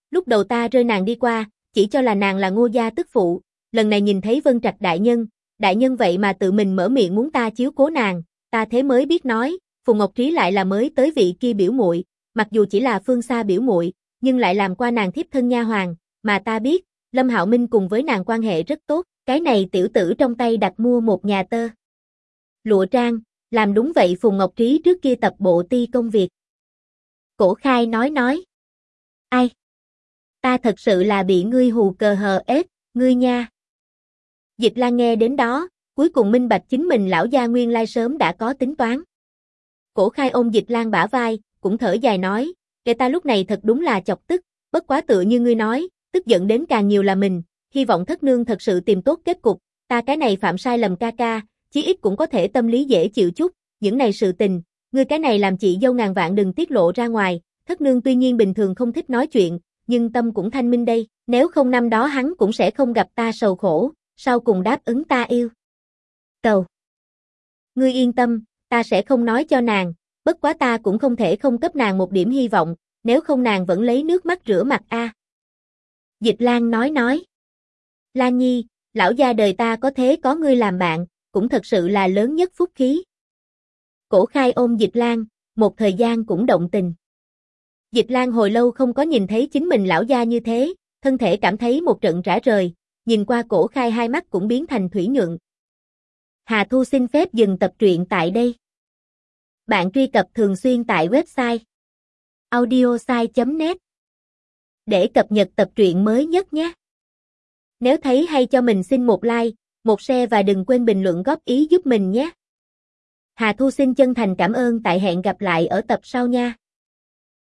Lúc đầu ta rơi nàng đi qua, chỉ cho là nàng là Ngô gia tức phụ, lần này nhìn thấy Vân Trạch đại nhân vậy mà tự mình mở miệng muốn ta chiếu cố nàng, ta thế mới biết nói, Phùng Ngọc Trí lại là mới tới vị kia biểu muội, mặc dù chỉ là phương xa biểu muội, nhưng lại làm qua nàng thiếp thân nha hoàn, mà ta biết, Lâm Hạo Minh cùng với nàng quan hệ rất tốt, cái này tiểu tử trong tay đặt mua một nhà tơ lụa trang, làm đúng vậy Phùng Ngọc Trí trước kia tập bộ ti công việc. Cổ Khai nói. Ai? Ta thật sự là bị ngươi hù cờ hờ ết, ngươi nha. Dịch Lan nghe đến đó, cuối cùng minh bạch chính mình lão gia nguyên lai sớm đã có tính toán. Cổ Khai ôm Dịch Lan bả vai, cũng thở dài nói, kẻ ta lúc này thật đúng là chọc tức, bất quá tựa như ngươi nói, tức giận đến càng nhiều là mình, hy vọng thất nương thật sự tìm tốt kết cục, ta cái này phạm sai lầm ca ca, chí ít cũng có thể tâm lý dễ chịu chút, những này sự tình, ngươi cái này làm chị dâu ngàn vạn đừng tiết lộ ra ngoài, thất nương tuy nhiên bình thường không thích nói chuyện, nhưng tâm cũng thanh minh đây, nếu không năm đó hắn cũng sẽ không gặp ta sầu khổ, sau cùng đáp ứng ta yêu. Cầu. Ngươi yên tâm, ta sẽ không nói cho nàng, bất quá ta cũng không thể không cấp nàng một điểm hy vọng, nếu không nàng vẫn lấy nước mắt rửa mặt a. Dịch Lan nói. Lan Nhi, lão gia đời ta có thế có ngươi làm bạn, cũng thật sự là lớn nhất phúc khí. Cổ Khai ôm Dịch Lan, một thời gian cũng động tình. Dịch Lan hồi lâu không có nhìn thấy chính mình lão gia như thế, thân thể cảm thấy một trận rã rời, nhìn qua Cổ Khai hai mắt cũng biến thành thủy nhuận. Hà Thu xin phép dừng tập truyện tại đây. Bạn truy cập thường xuyên tại website audiosai.net để cập nhật tập truyện mới nhất nhé. Nếu thấy hay cho mình xin một like, một share và đừng quên bình luận góp ý giúp mình nhé. Hà Thu xin chân thành cảm ơn, tại hẹn gặp lại ở tập sau nha.